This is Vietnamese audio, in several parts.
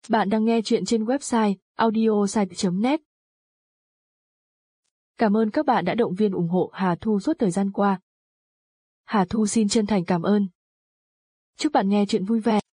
Bạn đang nghe chuyện trên website audiosite.net. Cảm ơn các bạn đã động viên ủng hộ Hà Thu suốt thời gian qua. Hà Thu xin chân thành cảm ơn. Chúc bạn nghe chuyện vui vẻ.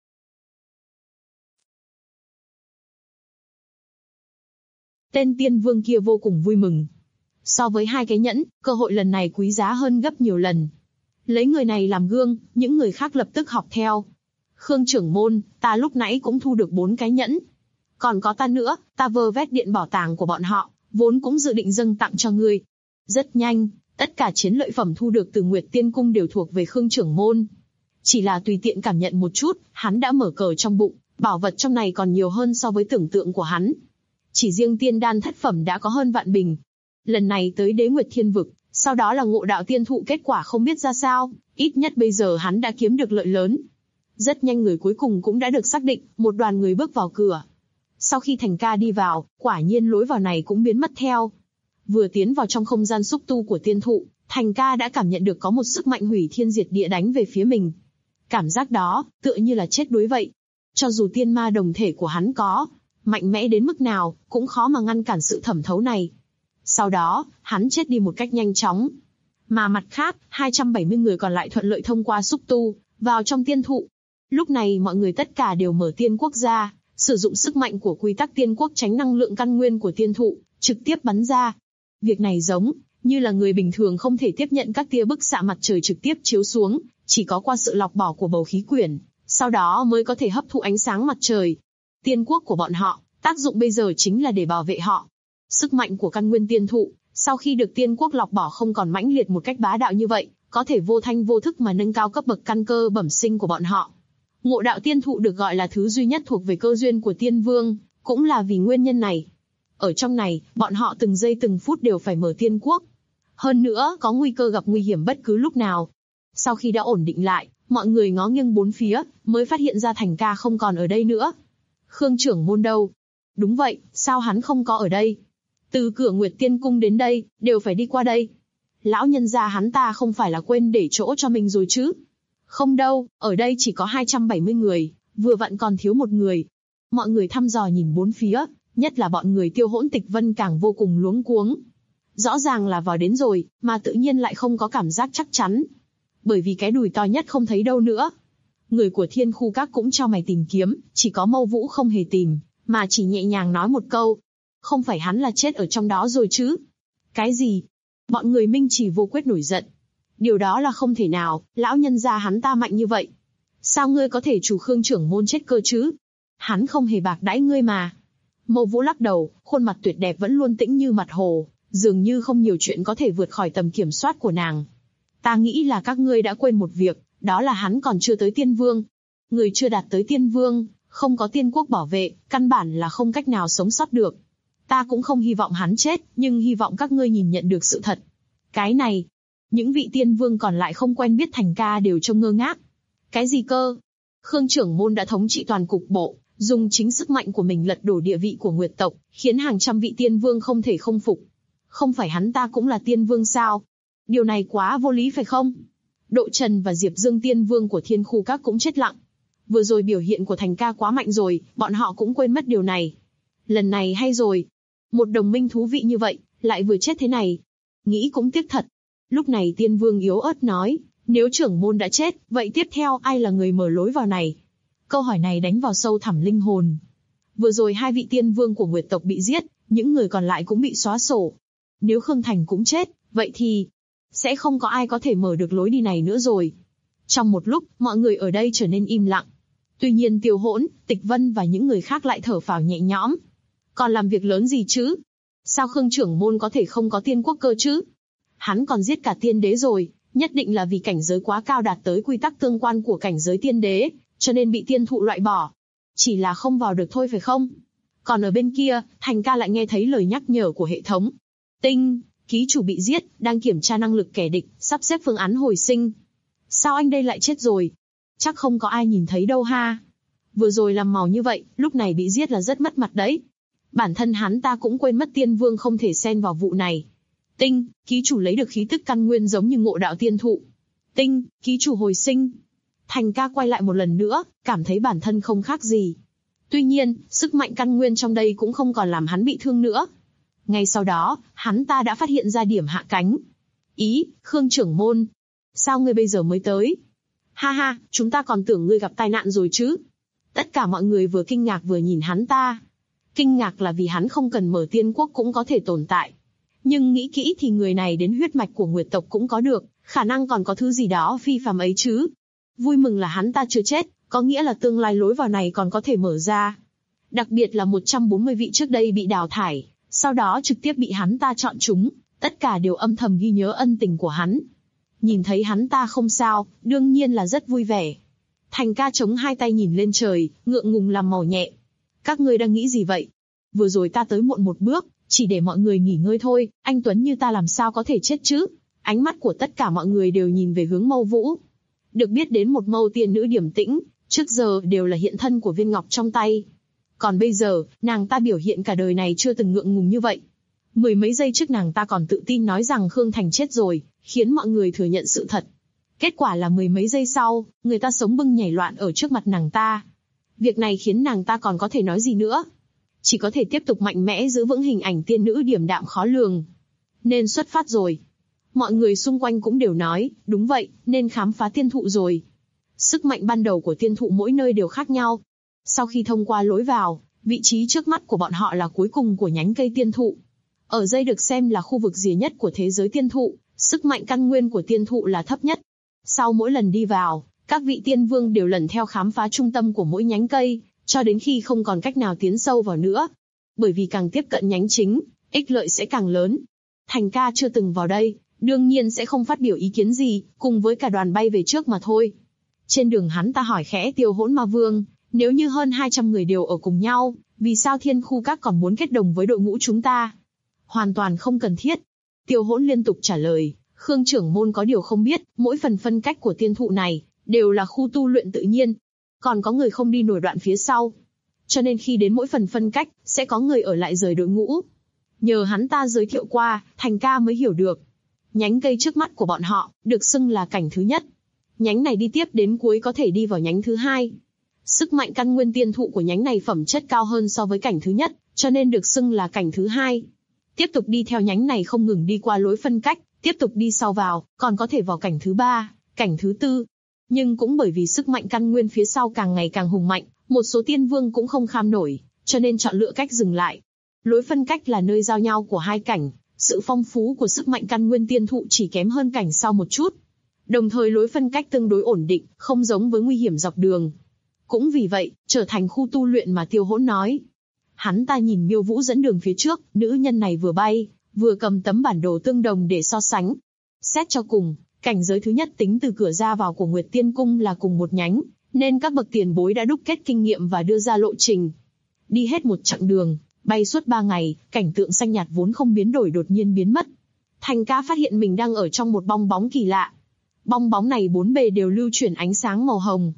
Tên tiên vương kia vô cùng vui mừng. So với hai cái nhẫn, cơ hội lần này quý giá hơn gấp nhiều lần. Lấy người này làm gương, những người khác lập tức học theo. Khương trưởng môn, ta lúc nãy cũng thu được 4 cái nhẫn. Còn có ta nữa, ta vơ vét điện bảo tàng của bọn họ, vốn cũng dự định dâng tặng cho ngươi. Rất nhanh, tất cả chiến lợi phẩm thu được từ Nguyệt Tiên Cung đều thuộc về Khương trưởng môn. Chỉ là tùy tiện cảm nhận một chút, hắn đã mở cờ trong bụng, bảo vật trong này còn nhiều hơn so với tưởng tượng của hắn. Chỉ riêng tiên đan thất phẩm đã có hơn vạn bình. Lần này tới Đế Nguyệt Thiên Vực, sau đó là Ngộ Đạo Tiên Thụ, kết quả không biết ra sao, ít nhất bây giờ hắn đã kiếm được lợi lớn. Rất nhanh người cuối cùng cũng đã được xác định, một đoàn người bước vào cửa. Sau khi Thành Ca đi vào, quả nhiên lối vào này cũng biến mất theo. Vừa tiến vào trong không gian xúc tu của tiên thụ, Thành Ca đã cảm nhận được có một sức mạnh hủy thiên diệt địa đánh về phía mình. Cảm giác đó, tựa như là chết đuối vậy. Cho dù tiên ma đồng thể của hắn có mạnh mẽ đến mức nào, cũng khó mà ngăn cản sự thẩm thấu này. Sau đó, hắn chết đi một cách nhanh chóng. Mà mặt khác, 270 người còn lại thuận lợi thông qua xúc tu, vào trong tiên thụ. Lúc này mọi người tất cả đều mở tiên quốc ra, sử dụng sức mạnh của quy tắc tiên quốc tránh năng lượng căn nguyên của tiên thụ, trực tiếp bắn ra. Việc này giống như là người bình thường không thể tiếp nhận các tia bức xạ mặt trời trực tiếp chiếu xuống, chỉ có qua sự lọc bỏ của bầu khí quyển, sau đó mới có thể hấp thụ ánh sáng mặt trời. Tiên quốc của bọn họ, tác dụng bây giờ chính là để bảo vệ họ. Sức mạnh của căn nguyên tiên thụ, sau khi được tiên quốc lọc bỏ không còn mãnh liệt một cách bá đạo như vậy, có thể vô thanh vô thức mà nâng cao cấp bậc căn cơ bẩm sinh của bọn họ. Ngộ đạo tiên thụ được gọi là thứ duy nhất thuộc về cơ duyên của tiên vương, cũng là vì nguyên nhân này. Ở trong này, bọn họ từng giây từng phút đều phải mở tiên quốc. Hơn nữa, có nguy cơ gặp nguy hiểm bất cứ lúc nào. Sau khi đã ổn định lại, mọi người ngó nghiêng bốn phía, mới phát hiện ra Thành Ca không còn ở đây nữa. Khương trưởng môn đâu? Đúng vậy, sao hắn không có ở đây? Từ cửa Nguyệt Tiên Cung đến đây, đều phải đi qua đây. Lão nhân gia hắn ta không phải là quên để chỗ cho mình rồi chứ? Không đâu, ở đây chỉ có 270 người, vừa vặn còn thiếu một người. Mọi người thăm dò nhìn bốn phía, nhất là bọn người Tiêu Hỗn Tịch Vân càng vô cùng luống cuống. Rõ ràng là vào đến rồi, mà tự nhiên lại không có cảm giác chắc chắn. Bởi vì cái đùi to nhất không thấy đâu nữa. Người của Thiên Khu Các cũng cho mày tìm kiếm, chỉ có Mâu Vũ không hề tìm, mà chỉ nhẹ nhàng nói một câu. Không phải hắn là chết ở trong đó rồi chứ? Cái gì? Bọn người Minh Chỉ Vô Quyết nổi giận. Điều đó là không thể nào, lão nhân gia hắn ta mạnh như vậy. Sao ngươi có thể chủ Khương trưởng môn chết cơ chứ? Hắn không hề bạc đãi ngươi mà. Mâu Vũ lắc đầu, khuôn mặt tuyệt đẹp vẫn luôn tĩnh như mặt hồ, dường như không nhiều chuyện có thể vượt khỏi tầm kiểm soát của nàng. Ta nghĩ là các ngươi đã quên một việc, đó là hắn còn chưa tới tiên vương. Người chưa đạt tới tiên vương, không có tiên quốc bảo vệ, căn bản là không cách nào sống sót được. Ta cũng không hy vọng hắn chết, nhưng hy vọng các ngươi nhìn nhận được sự thật. Cái này, những vị tiên vương còn lại không quen biết Thành Ca đều trông ngơ ngác. Cái gì cơ? Khương trưởng môn đã thống trị toàn cục bộ, dùng chính sức mạnh của mình lật đổ địa vị của Nguyệt tộc, khiến hàng trăm vị tiên vương không thể không phục. Không phải hắn ta cũng là tiên vương sao? Điều này quá vô lý phải không? Độ Trần và Diệp Dương tiên vương của Thiên Khu Các cũng chết lặng. Vừa rồi biểu hiện của Thành Ca quá mạnh rồi, bọn họ cũng quên mất điều này. Lần này hay rồi. Một đồng minh thú vị như vậy, lại vừa chết thế này. Nghĩ cũng tiếc thật. Lúc này tiên vương yếu ớt nói, nếu trưởng môn đã chết, vậy tiếp theo ai là người mở lối vào này? Câu hỏi này đánh vào sâu thẳm linh hồn. Vừa rồi hai vị tiên vương của Nguyệt tộc bị giết, những người còn lại cũng bị xóa sổ. Nếu Khương Thành cũng chết, vậy thì sẽ không có ai có thể mở được lối đi này nữa rồi. Trong một lúc, mọi người ở đây trở nên im lặng. Tuy nhiên Tiêu Hỗn, Tịch Vân và những người khác lại thở phào nhẹ nhõm. Còn làm việc lớn gì chứ? Sao Khương trưởng môn có thể không có tiên quốc cơ chứ? Hắn còn giết cả tiên đế rồi, nhất định là vì cảnh giới quá cao đạt tới quy tắc tương quan của cảnh giới tiên đế, cho nên bị tiên thụ loại bỏ. Chỉ là không vào được thôi phải không? Còn ở bên kia, Thành Ca lại nghe thấy lời nhắc nhở của hệ thống. Tinh, ký chủ bị giết, đang kiểm tra năng lực kẻ địch, sắp xếp phương án hồi sinh. Sao anh đây lại chết rồi? Chắc không có ai nhìn thấy đâu ha. Vừa rồi làm màu như vậy, lúc này bị giết là rất mất mặt đấy. Bản thân hắn ta cũng quên mất tiên vương không thể xen vào vụ này. Tinh, ký chủ lấy được khí tức căn nguyên giống như Ngộ Đạo Tiên Thụ. Tinh, ký chủ hồi sinh. Thành Ca quay lại một lần nữa, cảm thấy bản thân không khác gì. Tuy nhiên, sức mạnh căn nguyên trong đây cũng không còn làm hắn bị thương nữa. Ngay sau đó, hắn ta đã phát hiện ra điểm hạ cánh. Ý, Khương trưởng môn. Sao ngươi bây giờ mới tới? Ha ha, chúng ta còn tưởng ngươi gặp tai nạn rồi chứ. Tất cả mọi người vừa kinh ngạc vừa nhìn hắn ta. Kinh ngạc là vì hắn không cần mở tiên quốc cũng có thể tồn tại. Nhưng nghĩ kỹ thì người này đến huyết mạch của Nguyệt tộc cũng có được, khả năng còn có thứ gì đó phi phàm ấy chứ. Vui mừng là hắn ta chưa chết, có nghĩa là tương lai lối vào này còn có thể mở ra. Đặc biệt là 140 vị trước đây bị đào thải, sau đó trực tiếp bị hắn ta chọn chúng, tất cả đều âm thầm ghi nhớ ân tình của hắn. Nhìn thấy hắn ta không sao, đương nhiên là rất vui vẻ. Thành ca chống hai tay nhìn lên trời, ngượng ngùng làm màu nhẹ. Các ngươi đang nghĩ gì vậy? Vừa rồi ta tới muộn một bước, chỉ để mọi người nghỉ ngơi thôi, anh Tuấn như ta làm sao có thể chết chứ? Ánh mắt của tất cả mọi người đều nhìn về hướng Mâu Vũ. Được biết đến một Mâu tiên nữ điềm tĩnh, trước giờ đều là hiện thân của viên ngọc trong tay. Còn bây giờ, nàng ta biểu hiện cả đời này chưa từng ngượng ngùng như vậy. Mười mấy giây trước nàng ta còn tự tin nói rằng Khương Thành chết rồi, khiến mọi người thừa nhận sự thật. Kết quả là mười mấy giây sau, người ta sống bưng nhảy loạn ở trước mặt nàng ta. Việc này khiến nàng ta còn có thể nói gì nữa? Chỉ có thể tiếp tục mạnh mẽ giữ vững hình ảnh tiên nữ điềm đạm khó lường. Nên xuất phát rồi. Mọi người xung quanh cũng đều nói, đúng vậy, nên khám phá tiên thụ rồi. Sức mạnh ban đầu của tiên thụ mỗi nơi đều khác nhau. Sau khi thông qua lối vào, vị trí trước mắt của bọn họ là cuối cùng của nhánh cây tiên thụ. Ở đây được xem là khu vực rìa nhất của thế giới tiên thụ, sức mạnh căn nguyên của tiên thụ là thấp nhất. Sau mỗi lần đi vào, các vị tiên vương đều lần theo khám phá trung tâm của mỗi nhánh cây, cho đến khi không còn cách nào tiến sâu vào nữa. Bởi vì càng tiếp cận nhánh chính, ích lợi sẽ càng lớn. Thành ca chưa từng vào đây, đương nhiên sẽ không phát biểu ý kiến gì, cùng với cả đoàn bay về trước mà thôi. Trên đường hắn ta hỏi khẽ Tiêu Hỗn Ma Vương, nếu như hơn 200 người đều ở cùng nhau, vì sao Thiên Khu Các còn muốn kết đồng với đội ngũ chúng ta? Hoàn toàn không cần thiết. Tiêu Hỗn liên tục trả lời, Khương trưởng môn có điều không biết, mỗi phần phân cách của tiên thụ này, đều là khu tu luyện tự nhiên. Còn có người không đi nổi đoạn phía sau. Cho nên khi đến mỗi phần phân cách, sẽ có người ở lại rời đội ngũ. Nhờ hắn ta giới thiệu qua, Thành ca mới hiểu được. Nhánh cây trước mắt của bọn họ, được xưng là cảnh thứ nhất. Nhánh này đi tiếp đến cuối có thể đi vào nhánh thứ hai. Sức mạnh căn nguyên tiên thụ của nhánh này phẩm chất cao hơn so với cảnh thứ nhất, cho nên được xưng là cảnh thứ hai. Tiếp tục đi theo nhánh này không ngừng đi qua lối phân cách, tiếp tục đi sau vào, còn có thể vào cảnh thứ ba, cảnh thứ tư. Nhưng cũng bởi vì sức mạnh căn nguyên phía sau càng ngày càng hùng mạnh, một số tiên vương cũng không kham nổi, cho nên chọn lựa cách dừng lại. Lối phân cách là nơi giao nhau của hai cảnh, sự phong phú của sức mạnh căn nguyên tiên thụ chỉ kém hơn cảnh sau một chút. Đồng thời lối phân cách tương đối ổn định, không giống với nguy hiểm dọc đường. Cũng vì vậy, trở thành khu tu luyện mà Tiêu Hỗn nói. Hắn ta nhìn Miêu Vũ dẫn đường phía trước, nữ nhân này vừa bay, vừa cầm tấm bản đồ tương đồng để so sánh. Xét cho cùng, cảnh giới thứ nhất tính từ cửa ra vào của Nguyệt Tiên Cung là cùng một nhánh, nên các bậc tiền bối đã đúc kết kinh nghiệm và đưa ra lộ trình. Đi hết một chặng đường, bay suốt 3 ngày, cảnh tượng xanh nhạt vốn không biến đổi đột nhiên biến mất. Thành ca phát hiện mình đang ở trong một bong bóng kỳ lạ. Bong bóng này bốn bề đều lưu chuyển ánh sáng màu hồng,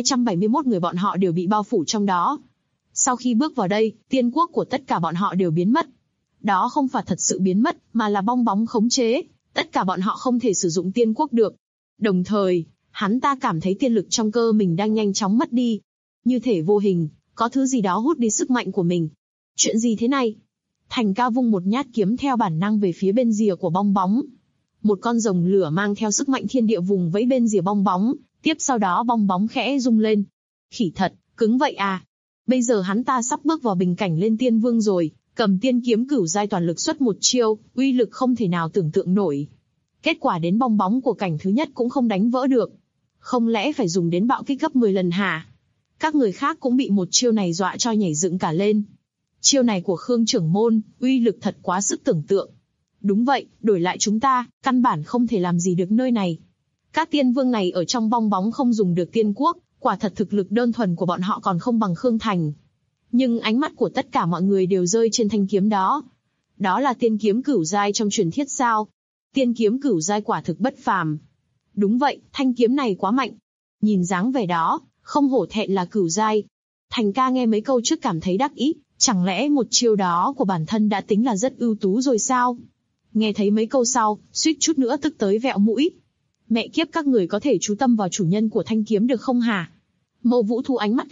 271 người bọn họ đều bị bao phủ trong đó. Sau khi bước vào đây, tiên quốc của tất cả bọn họ đều biến mất. Đó không phải thật sự biến mất, mà là bong bóng khống chế, tất cả bọn họ không thể sử dụng tiên quốc được. Đồng thời, hắn ta cảm thấy tiên lực trong cơ mình đang nhanh chóng mất đi. Như thể vô hình, có thứ gì đó hút đi sức mạnh của mình. Chuyện gì thế này? Thành ca vung một nhát kiếm theo bản năng về phía bên rìa của bong bóng. Một con rồng lửa mang theo sức mạnh thiên địa vùng vẫy bên rìa bong bóng, tiếp sau đó bong bóng khẽ rung lên. Khỉ thật, cứng vậy à? Bây giờ hắn ta sắp bước vào bình cảnh lên tiên vương rồi, cầm tiên kiếm cửu giai toàn lực xuất một chiêu, uy lực không thể nào tưởng tượng nổi. Kết quả đến bong bóng của cảnh thứ nhất cũng không đánh vỡ được. Không lẽ phải dùng đến bạo kích gấp 10 lần hả? Các người khác cũng bị một chiêu này dọa cho nhảy dựng cả lên. Chiêu này của Khương trưởng môn, uy lực thật quá sức tưởng tượng. Đúng vậy, đổi lại chúng ta, căn bản không thể làm gì được nơi này. Các tiên vương này ở trong bong bóng không dùng được tiên quốc, quả thật thực lực đơn thuần của bọn họ còn không bằng Khương Thành. Nhưng ánh mắt của tất cả mọi người đều rơi trên thanh kiếm đó. Đó là tiên kiếm cửu giai trong truyền thuyết sao? Tiên kiếm cửu giai quả thực bất phàm. Đúng vậy, thanh kiếm này quá mạnh. Nhìn dáng vẻ đó, không hổ thẹn là cửu giai. Thành ca nghe mấy câu trước cảm thấy đắc ý, chẳng lẽ một chiêu đó của bản thân đã tính là rất ưu tú rồi sao? Nghe thấy mấy câu sau, suýt chút nữa tức tới vẹo mũi. Mẹ kiếp, các người có thể chú tâm vào chủ nhân của thanh kiếm được không hả? Mâu Vũ thu ánh mắt lại,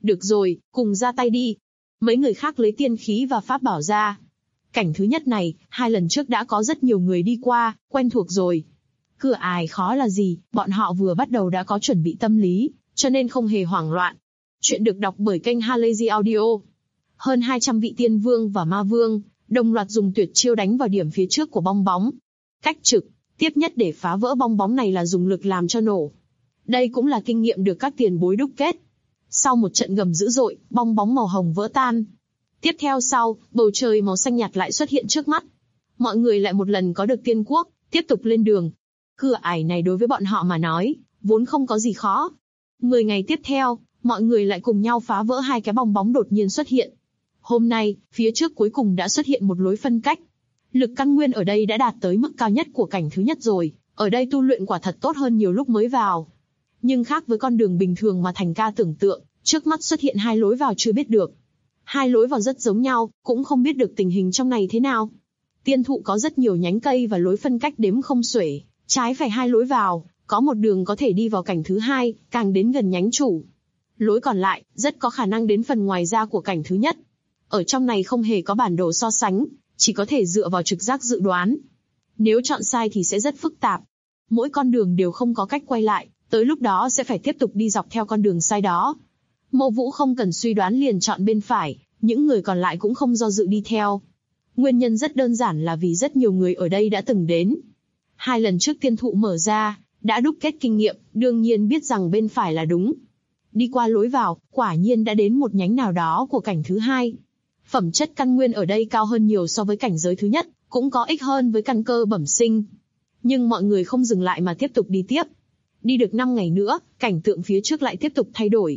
Được rồi, cùng ra tay đi. Mấy người khác lấy tiên khí và pháp bảo ra. Cảnh thứ nhất này, 2 lần trước đã có rất nhiều người đi qua, quen thuộc rồi. Cửa ải khó là gì, bọn họ vừa bắt đầu đã có chuẩn bị tâm lý, cho nên không hề hoảng loạn. Chuyện được đọc bởi kênh Halazy Audio. Hơn 200 vị tiên vương và ma vương, đồng loạt dùng tuyệt chiêu đánh vào điểm phía trước của bong bóng. Cách trực tiếp nhất để phá vỡ bong bóng này là dùng lực làm cho nổ. Đây cũng là kinh nghiệm được các tiền bối đúc kết. Sau một trận gầm dữ dội, bong bóng màu hồng vỡ tan. Tiếp theo bầu trời màu xanh nhạt lại xuất hiện trước mắt. Mọi người lại một lần có được tiên quốc, tiếp tục lên đường. Cửa ải này đối với bọn họ mà nói, vốn không có gì khó. 10 ngày tiếp theo, mọi người lại cùng nhau phá vỡ 2 cái bong bóng đột nhiên xuất hiện. Hôm nay, phía trước cuối cùng đã xuất hiện một lối phân cách. Lực căn nguyên ở đây đã đạt tới mức cao nhất của cảnh thứ nhất rồi, ở đây tu luyện quả thật tốt hơn nhiều lúc mới vào. Nhưng khác với con đường bình thường mà Thành Ca tưởng tượng, trước mắt xuất hiện 2 lối vào chưa biết được. 2 lối vào rất giống nhau, cũng không biết được tình hình trong này thế nào. Tiên thụ có rất nhiều nhánh cây và lối phân cách đếm không xuể, trái phải 2 lối vào, có một đường có thể đi vào cảnh thứ 2, càng đến gần nhánh chủ. Lối còn lại, rất có khả năng đến phần ngoài ra của cảnh thứ nhất. Ở trong này không hề có bản đồ so sánh, chỉ có thể dựa vào trực giác dự đoán. Nếu chọn sai thì sẽ rất phức tạp. Mỗi con đường đều không có cách quay lại, tới lúc đó sẽ phải tiếp tục đi dọc theo con đường sai đó. Mâu Vũ không cần suy đoán liền chọn bên phải, những người còn lại cũng không do dự đi theo. Nguyên nhân rất đơn giản là vì rất nhiều người ở đây đã từng đến. 2 lần trước tiên thụ mở ra, đã đúc kết kinh nghiệm, đương nhiên biết rằng bên phải là đúng. Đi qua lối vào, quả nhiên đã đến một nhánh nào đó của cảnh thứ 2. Phẩm chất căn nguyên ở đây cao hơn nhiều so với cảnh giới thứ nhất, cũng có ích hơn với căn cơ bẩm sinh. Nhưng mọi người không dừng lại mà tiếp tục đi tiếp. Đi được 5 ngày nữa, cảnh tượng phía trước lại tiếp tục thay đổi.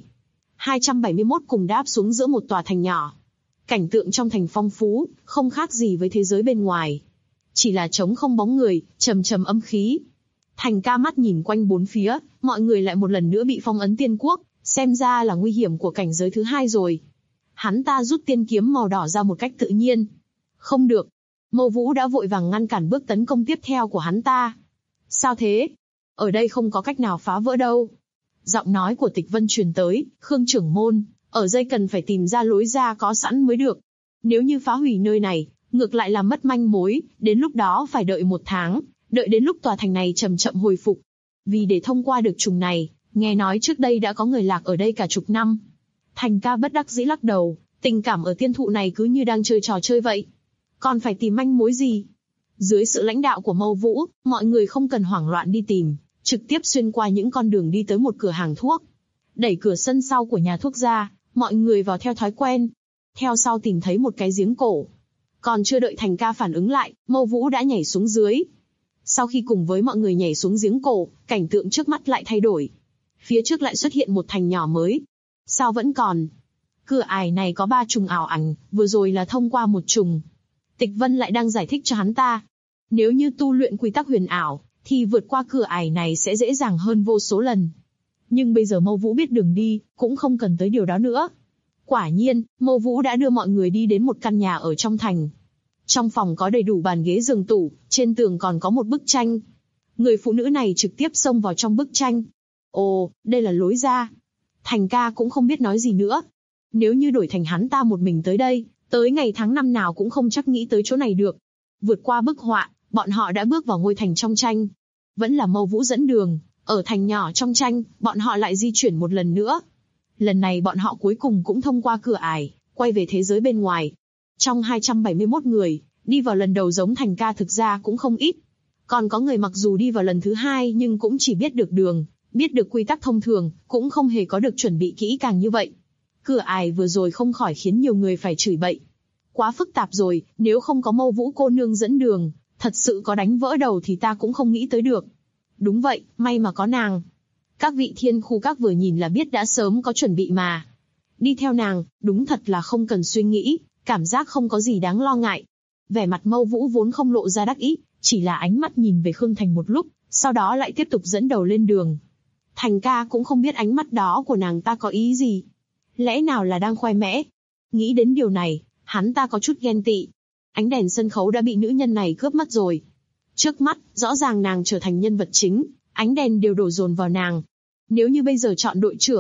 271 cùng đáp xuống giữa một tòa thành nhỏ. Cảnh tượng trong thành phong phú, không khác gì với thế giới bên ngoài. Chỉ là trống không bóng người, trầm trầm âm khí. Thành Ca mắt nhìn quanh bốn phía, mọi người lại một lần nữa bị phong ấn tiên quốc, xem ra là nguy hiểm của cảnh giới thứ 2 rồi. Hắn ta rút tiên kiếm màu đỏ ra một cách tự nhiên. Không được. Mâu Vũ đã vội vàng ngăn cản bước tấn công tiếp theo của hắn ta. Sao thế? Ở đây không có cách nào phá vỡ đâu. Giọng nói của Tịch Vân truyền tới, Khương trưởng môn, ở đây cần phải tìm ra lối ra có sẵn mới được. Nếu như phá hủy nơi này, ngược lại làm mất manh mối, đến lúc đó phải đợi 1 tháng, đợi đến lúc tòa thành này chậm chậm hồi phục. Vì để thông qua được trùng này, nghe nói trước đây đã có người lạc ở đây cả chục năm. Thành Ca bất đắc dĩ lắc đầu, tình cảm ở tiên thụ này cứ như đang chơi trò chơi vậy. Còn phải tìm manh mối gì? Dưới sự lãnh đạo của Mâu Vũ, mọi người không cần hoảng loạn đi tìm, trực tiếp xuyên qua những con đường đi tới một cửa hàng thuốc. Đẩy cửa sân sau của nhà thuốc ra, mọi người vào theo thói quen. Theo sau tìm thấy một cái giếng cổ. Còn chưa đợi Thành Ca phản ứng lại, Mâu Vũ đã nhảy xuống dưới. Sau khi cùng với mọi người nhảy xuống giếng cổ, cảnh tượng trước mắt lại thay đổi. Phía trước lại xuất hiện một thành nhỏ mới. Sao vẫn còn? Cửa ải này có 3 trùng ảo ảnh, vừa rồi là thông qua một trùng. Tịch Vân lại đang giải thích cho hắn ta. Nếu như tu luyện quy tắc huyền ảo, thì vượt qua cửa ải này sẽ dễ dàng hơn vô số lần. Nhưng bây giờ Mâu Vũ biết đường đi, cũng không cần tới điều đó nữa. Quả nhiên, Mâu Vũ đã đưa mọi người đi đến một căn nhà ở trong thành. Trong phòng có đầy đủ bàn ghế giường tủ, trên tường còn có một bức tranh. Người phụ nữ này trực tiếp xông vào trong bức tranh. Ồ, đây là lối ra. Thành Ca cũng không biết nói gì nữa. Nếu như đổi thành hắn ta một mình tới đây, tới ngày tháng năm nào cũng không chắc nghĩ tới chỗ này được. Vượt qua bức họa, bọn họ đã bước vào ngôi thành trong tranh. Vẫn là Mâu Vũ dẫn đường, ở thành nhỏ trong tranh, bọn họ lại di chuyển một lần nữa. Lần này bọn họ cuối cùng cũng thông qua cửa ải, quay về thế giới bên ngoài. Trong 271 người, đi vào lần đầu giống Thành Ca thực ra cũng không ít. Còn có người mặc dù đi vào lần thứ 2 nhưng cũng chỉ biết được đường, biết được quy tắc thông thường, cũng không hề có được chuẩn bị kỹ càng như vậy. Cửa ải vừa rồi không khỏi khiến nhiều người phải chửi bậy. Quá phức tạp rồi, nếu không có Mâu Vũ cô nương dẫn đường, thật sự có đánh vỡ đầu thì ta cũng không nghĩ tới được. Đúng vậy, may mà có nàng. Các vị thiên khu các vừa nhìn là biết đã sớm có chuẩn bị mà. Đi theo nàng, đúng thật là không cần suy nghĩ, cảm giác không có gì đáng lo ngại. Vẻ mặt Mâu Vũ vốn không lộ ra đắc ý, chỉ là ánh mắt nhìn về Khương Thành một lúc, sau đó lại tiếp tục dẫn đầu lên đường. Thành Ca cũng không biết ánh mắt đó của nàng ta có ý gì. Lẽ nào là đang khoe mẽ? Nghĩ đến điều này, hắn ta có chút ghen tị. Ánh đèn sân khấu đã bị nữ nhân này cướp mất rồi. Trước mắt, rõ ràng nàng trở thành nhân vật chính, ánh đèn đều đổ dồn vào nàng. Nếu như bây giờ chọn đội trưởng,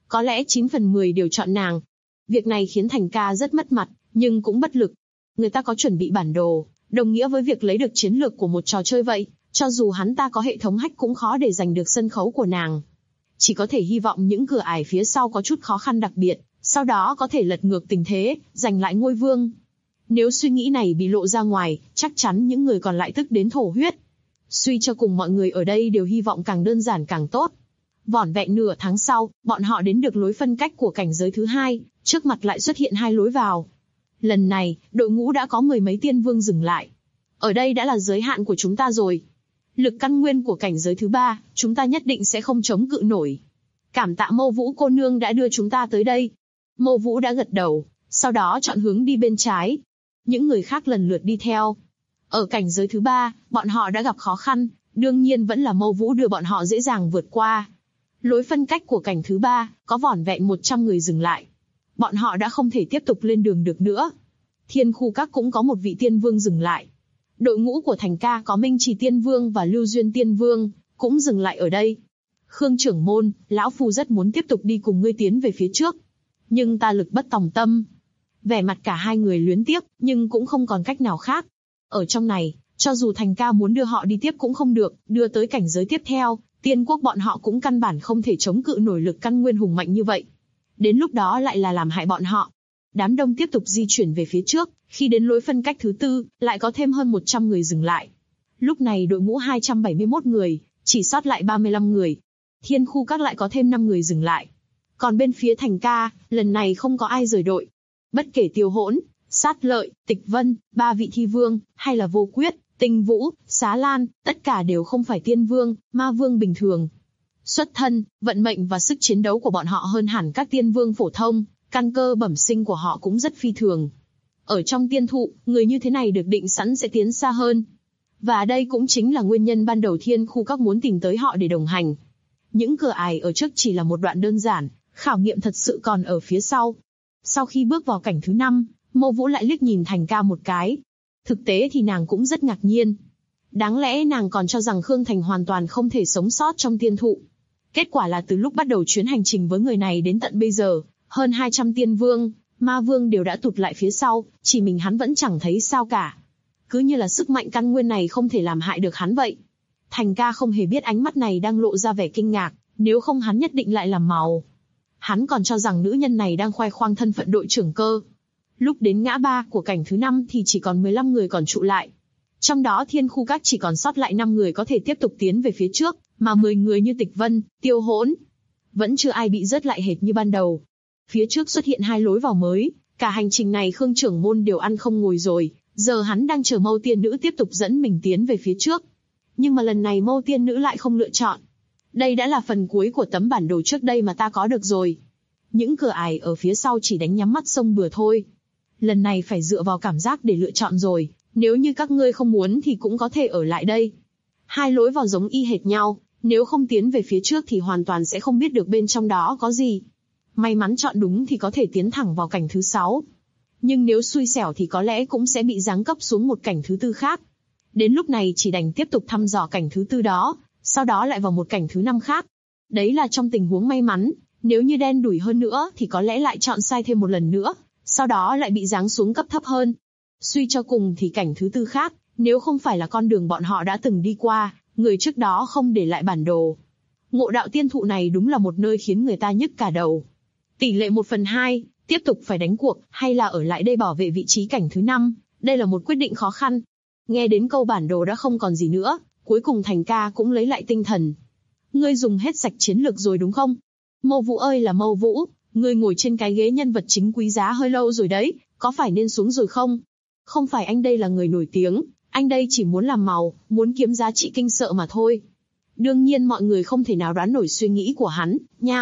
Có lẽ 9 phần 10 đều chọn nàng. Việc này khiến Thành Ca rất mất mặt, nhưng cũng bất lực. Người ta có chuẩn bị bản đồ, đồng nghĩa với việc lấy được chiến lược của một trò chơi vậy, cho dù hắn ta có hệ thống hack cũng khó để giành được sân khấu của nàng. Chỉ có thể hy vọng những cửa ải phía sau có chút khó khăn đặc biệt, sau đó có thể lật ngược tình thế, giành lại ngôi vương. Nếu suy nghĩ này bị lộ ra ngoài, chắc chắn những người còn lại tức đến thổ huyết. Suy cho cùng mọi người ở đây đều hy vọng càng đơn giản càng tốt. Vỏn vẹn nửa tháng sau, bọn họ đến được lối phân cách của cảnh giới thứ hai, trước mặt lại xuất hiện hai lối vào. Lần này, đội ngũ đã có 10 mấy tiên vương dừng lại. Ở đây đã là giới hạn của chúng ta rồi. Lực căn nguyên của cảnh giới thứ ba, chúng ta nhất định sẽ không chống cự nổi. Cảm tạ Mâu Vũ cô nương đã đưa chúng ta tới đây. Mâu Vũ đã gật đầu, sau đó chọn hướng đi bên trái. Những người khác lần lượt đi theo. Ở cảnh giới thứ ba, bọn họ đã gặp khó khăn, đương nhiên vẫn là Mâu Vũ đưa bọn họ dễ dàng vượt qua. Lối phân cách của cảnh thứ ba, có vỏn vẹn 100 người dừng lại. Bọn họ đã không thể tiếp tục lên đường được nữa. Thiên khu các cũng có một vị tiên vương dừng lại. Đội ngũ của Thành Ca có Minh Trì Tiên Vương và Lưu Duyên Tiên Vương, cũng dừng lại ở đây. Khương trưởng môn, lão phu rất muốn tiếp tục đi cùng ngươi tiến về phía trước. Nhưng ta lực bất tòng tâm. Vẻ mặt cả hai người luyến tiếc, nhưng cũng không còn cách nào khác. Ở trong này, cho dù Thành Ca muốn đưa họ đi tiếp cũng không được, đưa tới cảnh giới tiếp theo, tiên quốc bọn họ cũng căn bản không thể chống cự nổi lực căn nguyên hùng mạnh như vậy. Đến lúc đó lại là làm hại bọn họ. Đám đông tiếp tục di chuyển về phía trước, khi đến lối phân cách thứ tư, lại có thêm hơn 100 người dừng lại. Lúc này đội ngũ 271 người, chỉ sót lại 35 người. Thiên khu các lại có thêm 5 người dừng lại. Còn bên phía Thành Ca, lần này không có ai rời đội. Bất kể Tiêu Hỗn, Sát Lợi, Tịch Vân, ba vị thi vương, hay là Vô Quyết, Tinh Vũ, Xá Lan, tất cả đều không phải tiên vương, ma vương bình thường. Xuất thân, vận mệnh và sức chiến đấu của bọn họ hơn hẳn các tiên vương phổ thông, căn cơ bẩm sinh của họ cũng rất phi thường. Ở trong tiên thụ, người như thế này được định sẵn sẽ tiến xa hơn. Và đây cũng chính là nguyên nhân ban đầu thiên khu các muốn tìm tới họ để đồng hành. Những cửa ải ở trước chỉ là một đoạn đơn giản, khảo nghiệm thật sự còn ở phía sau. Sau khi bước vào cảnh thứ 5, Mâu Vũ lại liếc nhìn Thành Ca một cái. Thực tế thì nàng cũng rất ngạc nhiên. Đáng lẽ nàng còn cho rằng Khương Thành hoàn toàn không thể sống sót trong tiên thụ. Kết quả là từ lúc bắt đầu chuyến hành trình với người này đến tận bây giờ, hơn 200 tiên vương, ma vương đều đã tụt lại phía sau, chỉ mình hắn vẫn chẳng thấy sao cả. Cứ như là sức mạnh căn nguyên này không thể làm hại được hắn vậy. Thành Ca không hề biết ánh mắt này đang lộ ra vẻ kinh ngạc, nếu không hắn nhất định lại làm màu. Hắn còn cho rằng nữ nhân này đang khoe khoang thân phận đội trưởng cơ. Lúc đến ngã ba của cảnh thứ 5 thì chỉ còn 15 người còn trụ lại. Trong đó thiên khu các chỉ còn sót lại 5 người có thể tiếp tục tiến về phía trước, mà 10 người như Tịch Vân, Tiêu Hỗn, vẫn chưa ai bị rớt lại hệt như ban đầu. Phía trước xuất hiện hai lối vào mới, cả hành trình này Khương trưởng môn đều ăn không ngồi rồi, giờ hắn đang chờ Mâu tiên nữ tiếp tục dẫn mình tiến về phía trước. Nhưng mà lần này Mâu tiên nữ lại không lựa chọn. Đây đã là phần cuối của tấm bản đồ trước đây mà ta có được rồi. Những cửa ải ở phía sau chỉ đánh nhắm mắt xông bừa thôi. Lần này phải dựa vào cảm giác để lựa chọn rồi, nếu như các ngươi không muốn thì cũng có thể ở lại đây. Hai lối vào giống y hệt nhau, nếu không tiến về phía trước thì hoàn toàn sẽ không biết được bên trong đó có gì. May mắn chọn đúng thì có thể tiến thẳng vào cảnh thứ 6. Nhưng nếu xui xẻo thì có lẽ cũng sẽ bị giáng cấp xuống một cảnh thứ 4 khác. Đến lúc này chỉ đành tiếp tục thăm dò cảnh thứ 4 đó, sau đó lại vào một cảnh thứ 5 khác. Đấy là trong tình huống may mắn, nếu như đen đủi hơn nữa thì có lẽ lại chọn sai thêm một lần nữa, sau đó lại bị giáng xuống cấp thấp hơn. Suy cho cùng thì cảnh thứ 4 khác, nếu không phải là con đường bọn họ đã từng đi qua, người trước đó không để lại bản đồ. Ngộ đạo tiên thụ này đúng là một nơi khiến người ta nhức cả đầu. Tỷ lệ 1/2, tiếp tục phải đánh cuộc, hay là ở lại đây bảo vệ vị trí cảnh thứ 5, đây là một quyết định khó khăn. Nghe đến câu bản đồ đã không còn gì nữa, cuối cùng Thành Ca cũng lấy lại tinh thần. Ngươi dùng hết sạch chiến lược rồi đúng không? Mâu Vũ ơi là Mâu Vũ, ngươi ngồi trên cái ghế nhân vật chính quý giá hơi lâu rồi đấy, có phải nên xuống rồi không? Không phải anh đây là người nổi tiếng, anh đây chỉ muốn làm màu, muốn kiếm giá trị kinh sợ mà thôi. Đương nhiên mọi người không thể nào đoán nổi suy nghĩ của hắn,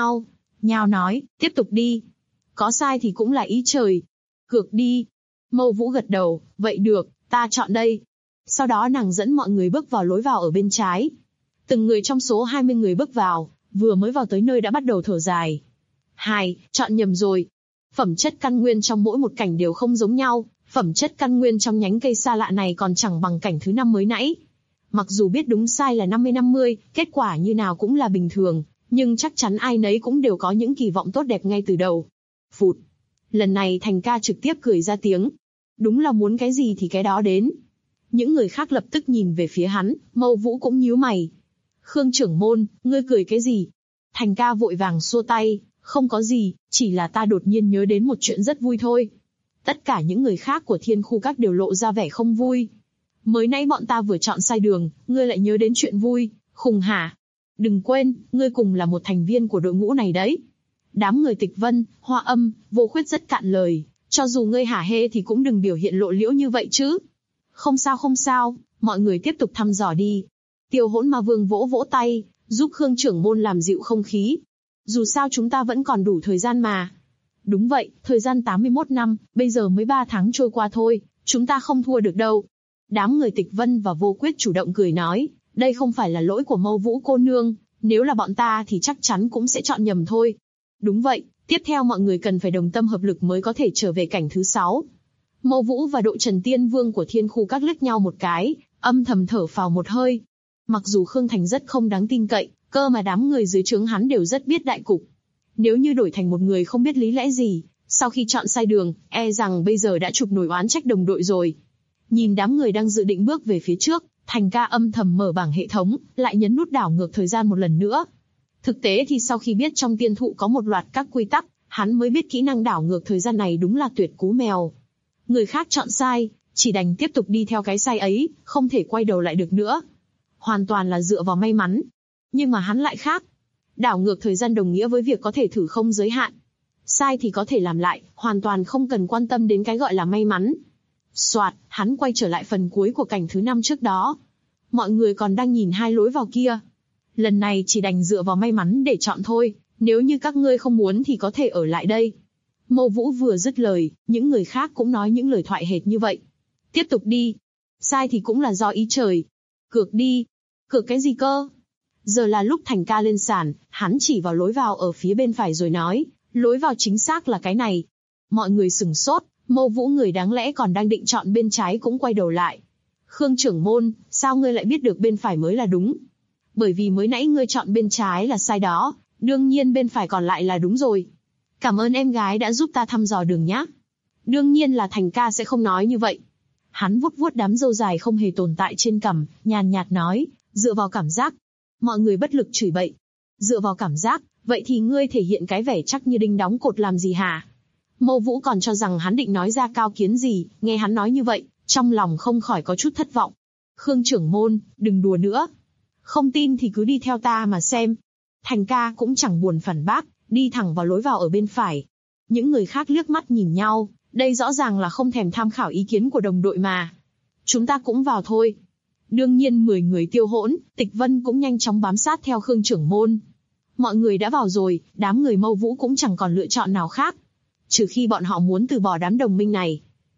Nhao nói, tiếp tục đi. Có sai thì cũng là ý trời. Cược đi. Mâu Vũ gật đầu, vậy được, ta chọn đây. Sau đó nàng dẫn mọi người bước vào lối vào ở bên trái. Từng người trong số 20 người bước vào, vừa mới vào tới nơi đã bắt đầu thở dài. Chọn nhầm rồi. Phẩm chất căn nguyên trong mỗi một cảnh đều không giống nhau, phẩm chất căn nguyên trong nhánh cây xa lạ này còn chẳng bằng cảnh thứ 5 mới nãy. Mặc dù biết đúng sai là 50-50, kết quả như nào cũng là bình thường, Nhưng chắc chắn ai nấy cũng đều có những kỳ vọng tốt đẹp ngay từ đầu. Phụt. Lần này Thành ca trực tiếp cười ra tiếng. Đúng là muốn cái gì thì cái đó đến. Những người khác lập tức nhìn về phía hắn, Mâu Vũ cũng nhíu mày. Khương trưởng môn, ngươi cười cái gì? Thành ca vội vàng xua tay, không có gì, chỉ là ta đột nhiên nhớ đến một chuyện rất vui thôi. Tất cả những người khác của Thiên Khu Các đều lộ ra vẻ không vui. Mới nãy bọn ta vừa chọn sai đường, ngươi lại nhớ đến chuyện vui, khùng hả? Đừng quên, ngươi cùng là một thành viên của đội ngũ này đấy. Đám người Tịch Vân, Hoa Âm, Vô Khuyết rất cạn lời, cho dù ngươi hả hê thì cũng đừng biểu hiện lộ liễu như vậy chứ. Không sao, mọi người tiếp tục thăm dò đi. Tiêu Hỗn Ma Vương vỗ vỗ tay, giúp Khương trưởng môn làm dịu không khí. Dù sao chúng ta vẫn còn đủ thời gian mà. Đúng vậy, thời gian 81 năm, bây giờ mới 3 tháng trôi qua thôi, chúng ta không thua được đâu. Đám người Tịch Vân và Vô Quyết chủ động cười nói, đây không phải là lỗi của Mâu Vũ cô nương, nếu là bọn ta thì chắc chắn cũng sẽ chọn nhầm thôi. Đúng vậy, tiếp theo mọi người cần phải đồng tâm hợp lực mới có thể trở về cảnh thứ 6. Mâu Vũ và Độ Trần Tiên Vương của Thiên Khu Các liếc nhau một cái, âm thầm thở phào một hơi. Mặc dù Khương Thành rất không đáng tin cậy, cơ mà đám người dưới trướng hắn đều rất biết đại cục. Nếu như đổi thành một người không biết lý lẽ gì, sau khi chọn sai đường, e rằng bây giờ đã chụp nổi oán trách đồng đội rồi. Nhìn đám người đang dự định bước về phía trước, Thành ca âm thầm mở bảng hệ thống, lại nhấn nút đảo ngược thời gian một lần nữa. Thực tế thì sau khi biết trong tiên thụ có một loạt các quy tắc, hắn mới biết kỹ năng đảo ngược thời gian này đúng là tuyệt cú mèo. Người khác chọn sai, chỉ đành tiếp tục đi theo cái sai ấy, không thể quay đầu lại được nữa. Hoàn toàn là dựa vào may mắn. Nhưng mà hắn lại khác. Đảo ngược thời gian đồng nghĩa với việc có thể thử không giới hạn. Sai thì có thể làm lại, hoàn toàn không cần quan tâm đến cái gọi là may mắn. Soạt, hắn quay trở lại phần cuối của cảnh thứ 5 trước đó. Mọi người còn đang nhìn hai lối vào kia. Lần này chỉ đành dựa vào may mắn để chọn thôi, nếu như các ngươi không muốn thì có thể ở lại đây. Mâu Vũ vừa dứt lời, những người khác cũng nói những lời thoại hệt như vậy. Tiếp tục đi. Sai thì cũng là do ý trời. Cược đi. Cược cái gì cơ? Giờ là lúc Thành ca lên sàn, hắn chỉ vào lối vào ở phía bên phải rồi nói, lối vào chính xác là cái này. Mọi người sửng sốt, Mâu Vũ người đáng lẽ còn đang định chọn bên trái cũng quay đầu lại. Khương trưởng môn, sao ngươi lại biết được bên phải mới là đúng? Bởi vì mới nãy ngươi chọn bên trái là sai đó, đương nhiên bên phải còn lại là đúng rồi. Cảm ơn em gái đã giúp ta thăm dò đường nhá. Đương nhiên là Thành ca sẽ không nói như vậy. Hắn vuốt vuốt đám râu dài không hề tồn tại trên cằm, nhàn nhạt nói, dựa vào cảm giác. Mọi người bất lực chửi bậy. Dựa vào cảm giác, vậy thì ngươi thể hiện cái vẻ chắc như đinh đóng cột làm gì hả? Mâu Vũ còn cho rằng hắn định nói ra cao kiến gì, nghe hắn nói như vậy, trong lòng không khỏi có chút thất vọng. Khương trưởng môn, đừng đùa nữa. Không tin thì cứ đi theo ta mà xem. Thành ca cũng chẳng buồn phản bác, đi thẳng vào lối vào ở bên phải. Những người khác liếc mắt nhìn nhau, đây rõ ràng là không thèm tham khảo ý kiến của đồng đội mà. Chúng ta cũng vào thôi. Đương nhiên 10 người Tiêu Hỗn, Tịch Vân cũng nhanh chóng bám sát theo Khương trưởng môn. Mọi người đã vào rồi, đám người Mâu Vũ cũng chẳng còn lựa chọn nào khác. Trừ khi bọn họ muốn từ bỏ đám đồng minh này.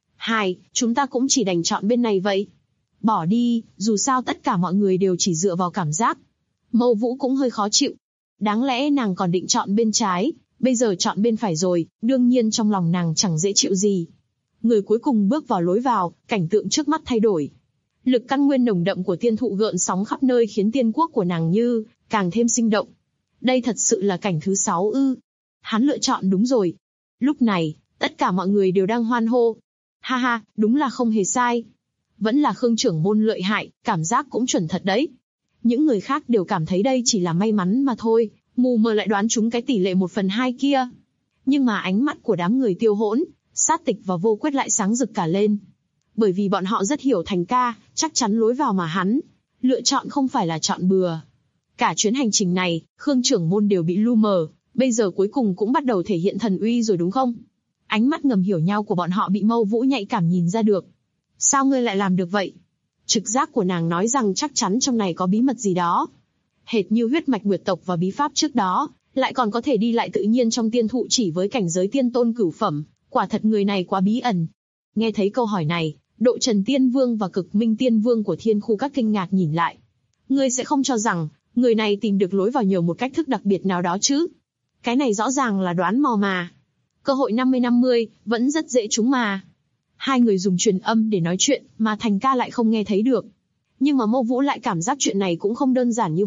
Chúng ta cũng chỉ đành chọn bên này vậy. Bỏ đi, dù sao tất cả mọi người đều chỉ dựa vào cảm giác. Mâu Vũ cũng hơi khó chịu. Đáng lẽ nàng còn định chọn bên trái, bây giờ chọn bên phải rồi, đương nhiên trong lòng nàng chẳng dễ chịu gì. Người cuối cùng bước vào lối vào, cảnh tượng trước mắt thay đổi. Lực căn nguyên nồng đậm của tiên thụ gợn sóng khắp nơi khiến tiên quốc của nàng như càng thêm sinh động. Đây thật sự là cảnh thứ 6 ư? Hắn lựa chọn đúng rồi. Lúc này, tất cả mọi người đều đang hoan hô. Ha ha, đúng là không hề sai. Vẫn là Khương trưởng môn lợi hại, cảm giác cũng chuẩn thật đấy. Những người khác đều cảm thấy đây chỉ là may mắn mà thôi, mù mờ lại đoán trúng cái tỷ lệ 1/2 kia. Nhưng mà ánh mắt của đám người Tiêu Hỗn, Sát Tịch và Vô Quyết lại sáng rực cả lên. Bởi vì bọn họ rất hiểu Thành ca, chắc chắn lối vào mà hắn lựa chọn không phải là chọn bừa. Cả chuyến hành trình này, Khương trưởng môn đều bị lu mờ, bây giờ cuối cùng cũng bắt đầu thể hiện thần uy rồi đúng không? Ánh mắt ngầm hiểu nhau của bọn họ bị Mâu Vũ nhạy cảm nhìn ra được. Sao ngươi lại làm được vậy? Trực giác của nàng nói rằng chắc chắn trong này có bí mật gì đó. Hệt như huyết mạch nguyệt tộc và bí pháp trước đó, lại còn có thể đi lại tự nhiên trong tiên thụ chỉ với cảnh giới tiên tôn cửu phẩm, quả thật người này quá bí ẩn. Nghe thấy câu hỏi này, Độ Trần Tiên Vương và Cực Minh Tiên Vương của Thiên Khu Các kinh ngạc nhìn lại. Ngươi sẽ không cho rằng, người này tìm được lối vào nhờ một cách thức đặc biệt nào đó chứ? Cái này rõ ràng là đoán mò mà. Cơ hội 50-50, vẫn rất dễ trúng mà. Hai người dùng truyền âm để nói chuyện, mà Thành ca lại không nghe thấy được. Nhưng mà Mâu Vũ lại cảm giác chuyện này cũng không đơn giản như vậy,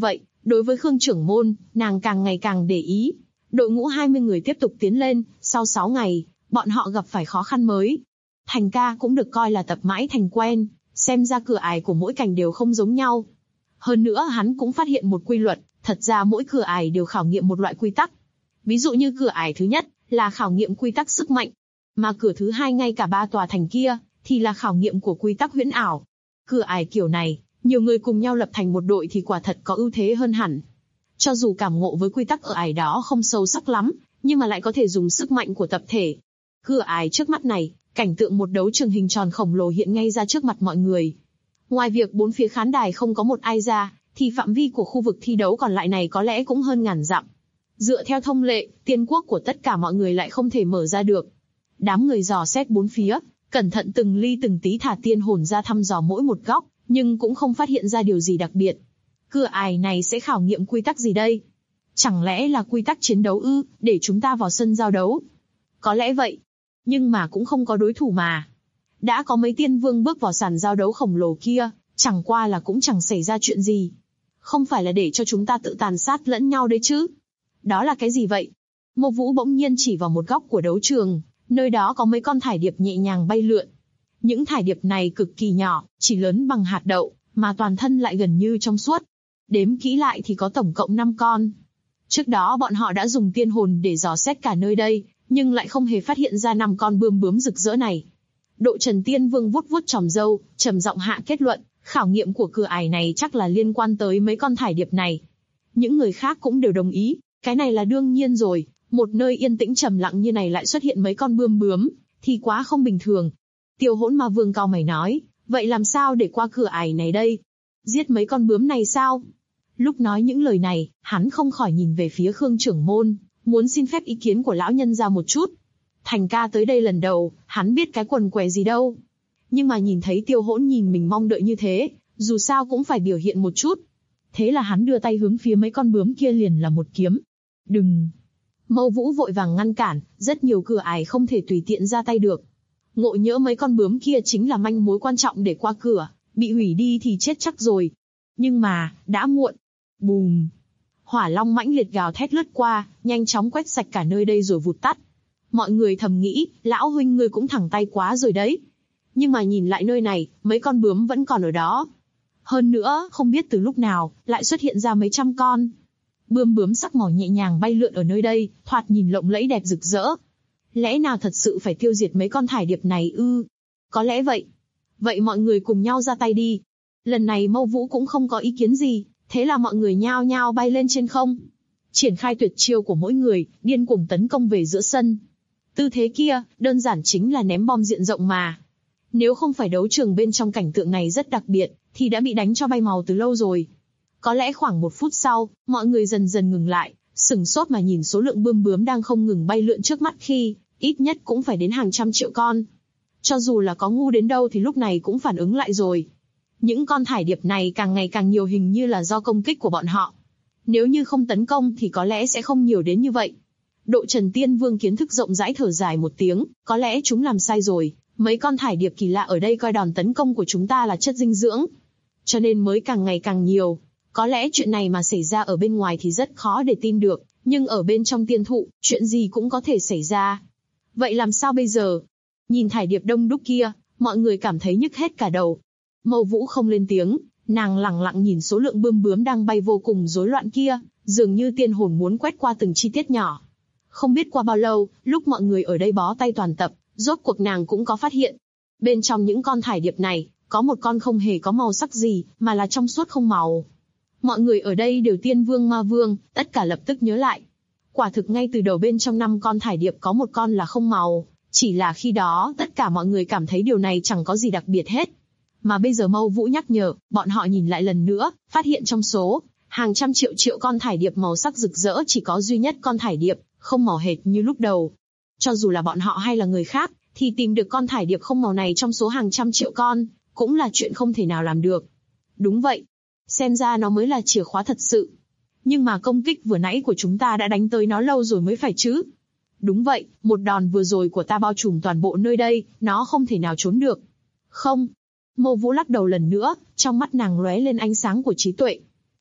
Đối với Khương trưởng môn, nàng càng ngày càng để ý. Đội ngũ 20 người tiếp tục tiến lên, sau 6 ngày, bọn họ gặp phải khó khăn mới. Thành ca cũng được coi là tập mãi thành quen, xem ra cửa ải của mỗi cảnh đều không giống nhau. Hơn nữa hắn cũng phát hiện một quy luật, thật ra mỗi cửa ải đều khảo nghiệm một loại quy tắc. Ví dụ như cửa ải thứ nhất là khảo nghiệm quy tắc sức mạnh, mà cửa thứ hai ngay cả 3 tòa thành kia thì là khảo nghiệm của quy tắc huyễn ảo. Cửa ải kiểu này, nhiều người cùng nhau lập thành một đội thì quả thật có ưu thế hơn hẳn. Cho dù cảm ngộ với quy tắc ở ải đó không sâu sắc lắm, nhưng mà lại có thể dùng sức mạnh của tập thể. Cửa ải trước mắt này, cảnh tượng một đấu trường hình tròn khổng lồ hiện ngay ra trước mặt mọi người. Ngoài việc 4 phía khán đài không có một ai ra, thì phạm vi của khu vực thi đấu còn lại này có lẽ cũng hơn ngàn dặm. Dựa theo thông lệ, tiên quốc của tất cả mọi người lại không thể mở ra được. Đám người dò xét 4 phía, cẩn thận từng ly từng tí thả tiên hồn ra thăm dò mỗi một góc, nhưng cũng không phát hiện ra điều gì đặc biệt. Cửa ải này sẽ khảo nghiệm quy tắc gì đây? Chẳng lẽ là quy tắc chiến đấu ư, để chúng ta vào sân giao đấu? Có lẽ vậy. Nhưng mà cũng không có đối thủ mà. Đã có mấy tiên vương bước vào sàn giao đấu khổng lồ kia, chẳng qua là cũng chẳng xảy ra chuyện gì. Không phải là để cho chúng ta tự tàn sát lẫn nhau đấy chứ? Đó là cái gì vậy? Mộ Vũ bỗng nhiên chỉ vào một góc của đấu trường, nơi đó có mấy con thải điệp nhẹ nhàng bay lượn. Những thải điệp này cực kỳ nhỏ, chỉ lớn bằng hạt đậu, mà toàn thân lại gần như trong suốt. Đếm kỹ lại thì có tổng cộng 5 con. Trước đó bọn họ đã dùng tiên hồn để dò xét cả nơi đây, nhưng lại không hề phát hiện ra 5 con bươm bướm rực rỡ này. Độ Trần Tiên Vương vuốt vuốt chòm râu, trầm giọng hạ kết luận, khảo nghiệm của cửa ải này chắc là liên quan tới mấy con thải điệp này. Những người khác cũng đều đồng ý, cái này là đương nhiên rồi, một nơi yên tĩnh trầm lặng như này lại xuất hiện mấy con bươm bướm, thì quá không bình thường. Tiêu Hỗn Ma Vương cau mày nói, vậy làm sao để qua cửa ải này đây? Giết mấy con bướm này sao? Lúc nói những lời này, hắn không khỏi nhìn về phía Khương trưởng môn, muốn xin phép ý kiến của lão nhân ra một chút. Thành ca tới đây lần đầu, hắn biết cái quần què gì đâu. Nhưng mà nhìn thấy Tiêu Hỗn nhìn mình mong đợi như thế, dù sao cũng phải biểu hiện một chút. Thế là hắn đưa tay hướng phía mấy con bướm kia liền là một kiếm. Đừng! Mâu Vũ vội vàng ngăn cản, rất nhiều cửa ải không thể tùy tiện ra tay được. Ngộ nhỡ mấy con bướm kia chính là manh mối quan trọng để qua cửa, bị hủy đi thì chết chắc rồi. Nhưng mà, đã muộn. Bùm! Hỏa long mãnh liệt gào thét lướt qua, nhanh chóng quét sạch cả nơi đây rồi vụt tắt. Mọi người thầm nghĩ, lão huynh ngươi cũng thẳng tay quá rồi đấy. Nhưng mà nhìn lại nơi này, mấy con bướm vẫn còn ở đó. Hơn nữa, không biết từ lúc nào, lại xuất hiện ra mấy trăm con. Bươm bướm sắc màu nhẹ nhàng bay lượn ở nơi đây, thoạt nhìn lộng lẫy đẹp rực rỡ. Lẽ nào thật sự phải tiêu diệt mấy con thải điệp này ư? Có lẽ vậy. Vậy mọi người cùng nhau ra tay đi. Lần này Mâu Vũ cũng không có ý kiến gì, thế là mọi người nhao nhao bay lên trên không. Triển khai tuyệt chiêu của mỗi người, điên cuồng tấn công về giữa sân. Tư thế kia, đơn giản chính là ném bom diện rộng mà. Nếu không phải đấu trường bên trong cảnh tượng này rất đặc biệt, thì đã bị đánh cho bay màu từ lâu rồi. Có lẽ khoảng 1 phút sau, mọi người dần dần ngừng lại, sửng sốt mà nhìn số lượng bươm bướm đang không ngừng bay lượn trước mắt khi, ít nhất cũng phải đến hàng trăm triệu con. Cho dù là có ngu đến đâu thì lúc này cũng phản ứng lại rồi. Những con thải điệp này càng ngày càng nhiều hình như là do công kích của bọn họ. Nếu như không tấn công thì có lẽ sẽ không nhiều đến như vậy. Độ Trần Tiên Vương kiến thức rộng rãi thở dài một tiếng, có lẽ chúng làm sai rồi. Mấy con thải điệp kỳ lạ ở đây coi đòn tấn công của chúng ta là chất dinh dưỡng, cho nên mới càng ngày càng nhiều. Có lẽ chuyện này mà xảy ra ở bên ngoài thì rất khó để tin được, nhưng ở bên trong tiên thụ, chuyện gì cũng có thể xảy ra. Vậy làm sao bây giờ? Nhìn thải điệp đông đúc kia, mọi người cảm thấy nhức hết cả đầu. Mâu Vũ không lên tiếng, nàng lặng lặng nhìn số lượng bươm bướm đang bay vô cùng rối loạn kia, dường như tiên hồn muốn quét qua từng chi tiết nhỏ. Không biết qua bao lâu, lúc mọi người ở đây bó tay toàn tập, rốt cuộc nàng cũng có phát hiện. Bên trong những con thải điệp này, có một con không hề có màu sắc gì, mà là trong suốt không màu. Mọi người ở đây đều tiên vương ma vương, tất cả lập tức nhớ lại. Quả thực ngay từ đầu bên trong 5 con thải điệp có một con là không màu, chỉ là khi đó tất cả mọi người cảm thấy điều này chẳng có gì đặc biệt hết. Mà bây giờ Mâu Vũ nhắc nhở, bọn họ nhìn lại lần nữa, phát hiện trong số hàng trăm triệu con thải điệp màu sắc rực rỡ chỉ có duy nhất con thải điệp không màu hệt như lúc đầu. Cho dù là bọn họ hay là người khác, thì tìm được con thải điệp không màu này trong số hàng trăm triệu con, cũng là chuyện không thể nào làm được. Đúng vậy. Xem ra nó mới là chìa khóa thật sự. Nhưng mà công kích vừa nãy của chúng ta đã đánh tới nó lâu rồi mới phải chứ. Đúng vậy, một đòn vừa rồi của ta bao trùm toàn bộ nơi đây, nó không thể nào trốn được. Không. Mâu Vũ lắc đầu lần nữa, trong mắt nàng lóe lên ánh sáng của trí tuệ.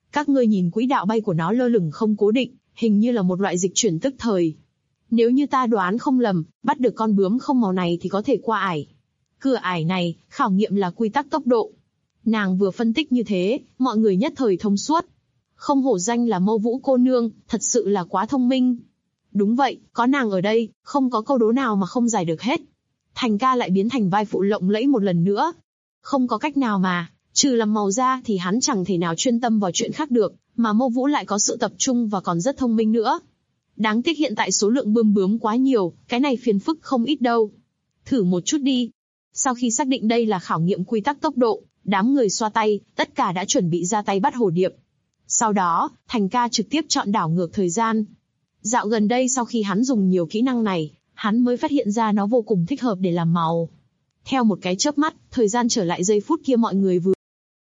Các ngươi nhìn quỹ đạo bay của nó lơ lửng không cố định, hình như là một loại dịch chuyển tức thời. Nếu như ta đoán không lầm, bắt được con bướm không màu này thì có thể qua ải. Cửa ải này, khảo nghiệm là quy tắc tốc độ. Nàng vừa phân tích như thế, mọi người nhất thời thông suốt. Không hổ danh là Mâu Vũ cô nương, thật sự là quá thông minh. Đúng vậy, có nàng ở đây, không có câu đố nào mà không giải được hết. Thành ca lại biến thành vai phụ lộng lẫy một lần nữa. Không có cách nào mà, trừ làm màu ra thì hắn chẳng thể nào chuyên tâm vào chuyện khác được, mà Mâu Vũ lại có sự tập trung và còn rất thông minh nữa. Đáng tiếc hiện tại số lượng bướm quá nhiều, cái này phiền phức không ít đâu. Thử một chút đi. Sau khi xác định đây là khảo nghiệm quy tắc tốc độ, đám người xoa tay, tất cả đã chuẩn bị ra tay bắt hồ điệp. Sau đó, Thành ca trực tiếp chọn đảo ngược thời gian. Dạo gần đây sau khi hắn dùng nhiều kỹ năng này, hắn mới phát hiện ra nó vô cùng thích hợp để làm màu. Theo một cái chớp mắt, thời gian trở lại giây phút kia mọi người vừa.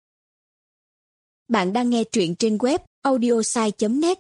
Bạn đang nghe truyện trên web audiosai.net.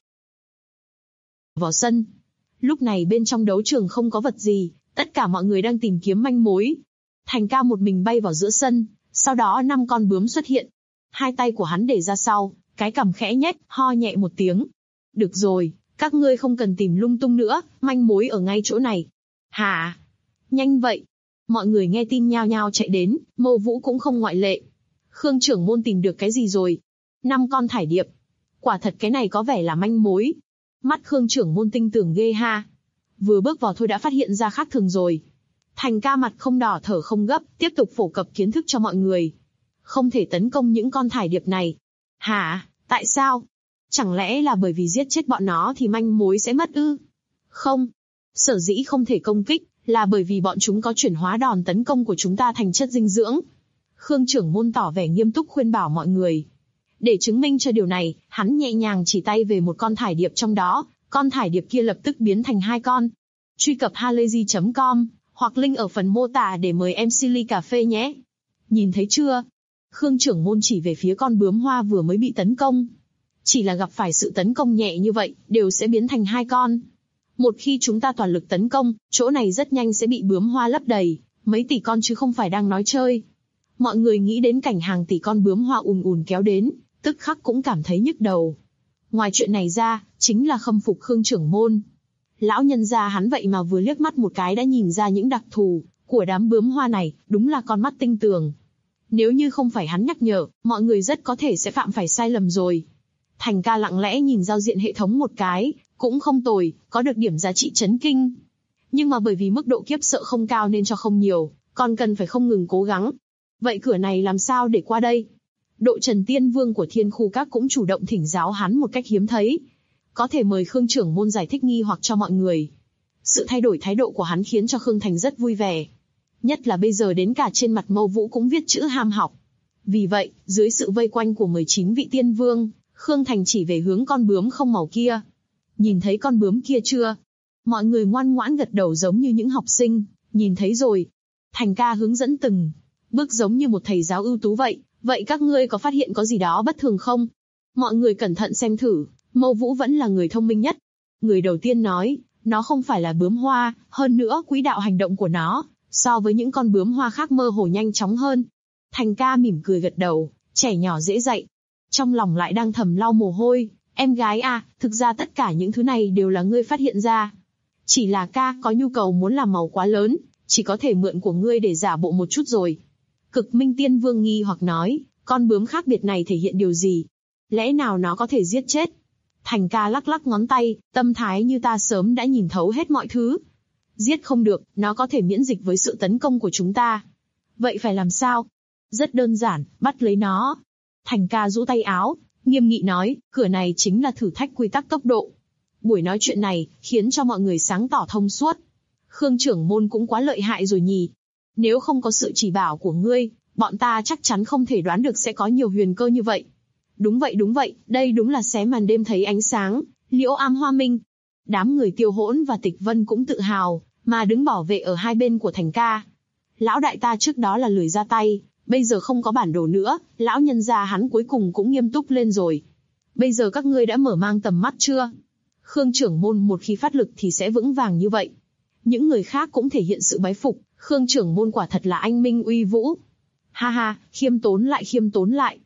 Vào sân. Lúc này bên trong đấu trường không có vật gì, tất cả mọi người đang tìm kiếm manh mối. Thành ca một mình bay vào giữa sân, sau đó 5 con bướm xuất hiện. Hai tay của hắn để ra sau, cái cằm khẽ nhếch, ho nhẹ một tiếng. Được rồi, các ngươi không cần tìm lung tung nữa, manh mối ở ngay chỗ này. Hả? Nhanh vậy. Mọi người nghe tin nhao nhao chạy đến, Mâu Vũ cũng không ngoại lệ. Khương trưởng môn tìm được cái gì rồi? 5 con thải điệp. Quả thật cái này có vẻ là manh mối. Mắt Khương trưởng môn tinh tường ghê ha. Vừa bước vào thôi đã phát hiện ra khác thường rồi. Thành ca mặt không đỏ thở không gấp, tiếp tục phổ cập kiến thức cho mọi người. Không thể tấn công những con thải điệp này. Hả? Tại sao? Chẳng lẽ là bởi vì giết chết bọn nó thì manh mối sẽ mất ư? Không. Sở dĩ không thể công kích, là bởi vì bọn chúng có chuyển hóa đòn tấn công của chúng ta thành chất dinh dưỡng. Khương trưởng môn tỏ vẻ nghiêm túc khuyên bảo mọi người. Để chứng minh cho điều này, hắn nhẹ nhàng chỉ tay về một con thải điệp trong đó, con thải điệp kia lập tức biến thành 2 con. Truy cập halayzi.com, hoặc link ở phần mô tả để mời MC ly cà phê nhé. Nhìn thấy chưa? Khương trưởng môn chỉ về phía con bướm hoa vừa mới bị tấn công. Chỉ là gặp phải sự tấn công nhẹ như vậy, đều sẽ biến thành 2 con. Một khi chúng ta toàn lực tấn công, chỗ này rất nhanh sẽ bị bướm hoa lấp đầy, mấy tỷ con chứ không phải đang nói chơi. Mọi người nghĩ đến cảnh hàng tỷ con bướm hoa ùn ùn kéo đến, tức khắc cũng cảm thấy nhức đầu. Ngoài chuyện này ra, chính là khâm phục Khương trưởng môn. Lão nhân gia hắn vậy mà vừa liếc mắt một cái đã nhìn ra những đặc thù của đám bướm hoa này, đúng là con mắt tinh tường. Nếu như không phải hắn nhắc nhở, mọi người rất có thể sẽ phạm phải sai lầm rồi. Thành ca lặng lẽ nhìn giao diện hệ thống một cái, cũng không tồi, có được điểm giá trị chấn kinh. Nhưng mà bởi vì mức độ kiếp sợ không cao nên cho không nhiều, còn cần phải không ngừng cố gắng. Vậy cửa này làm sao để qua đây? Độ Trần Tiên Vương của Thiên Khu Các cũng chủ động thỉnh giáo hắn một cách hiếm thấy. Có thể mời Khương trưởng môn giải thích nghi hoặc cho mọi người. Sự thay đổi thái độ của hắn khiến cho Khương Thành rất vui vẻ. Nhất là bây giờ đến cả trên mặt Mâu Vũ cũng viết chữ ham học. Vì vậy, dưới sự vây quanh của 19 vị tiên vương, Khương Thành chỉ về hướng con bướm không màu kia. Nhìn thấy con bướm kia chưa? Mọi người ngoan ngoãn gật đầu giống như những học sinh, nhìn thấy rồi. Thành ca hướng dẫn từng bước giống như một thầy giáo ưu tú vậy. Vậy các ngươi có phát hiện có gì đó bất thường không? Mọi người cẩn thận xem thử, Mâu Vũ vẫn là người thông minh nhất. Người đầu tiên nói, nó không phải là bướm hoa, hơn nữa quỹ đạo hành động của nó, so với những con bướm hoa khác mơ hồ nhanh chóng hơn. Thành ca mỉm cười gật đầu, trẻ nhỏ dễ dạy. Trong lòng lại đang thầm lau mồ hôi, em gái à, thực ra tất cả những thứ này đều là ngươi phát hiện ra. Chỉ là ca có nhu cầu muốn làm màu quá lớn, chỉ có thể mượn của ngươi để giả bộ một chút rồi. Cực Minh Tiên Vương nghi hoặc nói, con bướm khác biệt này thể hiện điều gì? Lẽ nào nó có thể giết chết? Thành ca lắc lắc ngón tay, tâm thái như ta sớm đã nhìn thấu hết mọi thứ. Giết không được, nó có thể miễn dịch với sự tấn công của chúng ta. Vậy phải làm sao? Rất đơn giản, bắt lấy nó. Thành ca rũ tay áo, nghiêm nghị nói, cửa này chính là thử thách quy tắc tốc độ. Buổi nói chuyện này, khiến cho mọi người sáng tỏ thông suốt. Khương trưởng môn cũng quá lợi hại rồi nhỉ. Nếu không có sự chỉ bảo của ngươi, bọn ta chắc chắn không thể đoán được sẽ có nhiều huyền cơ như vậy. Đúng vậy, đây đúng là xé màn đêm thấy ánh sáng, liễu am hoa minh. Đám người Tiêu Hỗn và Tịch Vân cũng tự hào, mà đứng bảo vệ ở hai bên của Thành ca. Lão đại ta trước đó là lười ra tay, bây giờ không có bản đồ nữa, lão nhân gia hắn cuối cùng cũng nghiêm túc lên rồi. Bây giờ các ngươi đã mở mang tầm mắt chưa? Khương trưởng môn một khi phát lực thì sẽ vững vàng như vậy. Những người khác cũng thể hiện sự bái phục, Khương trưởng môn quả thật là anh minh uy vũ. Ha ha, khiêm tốn lại.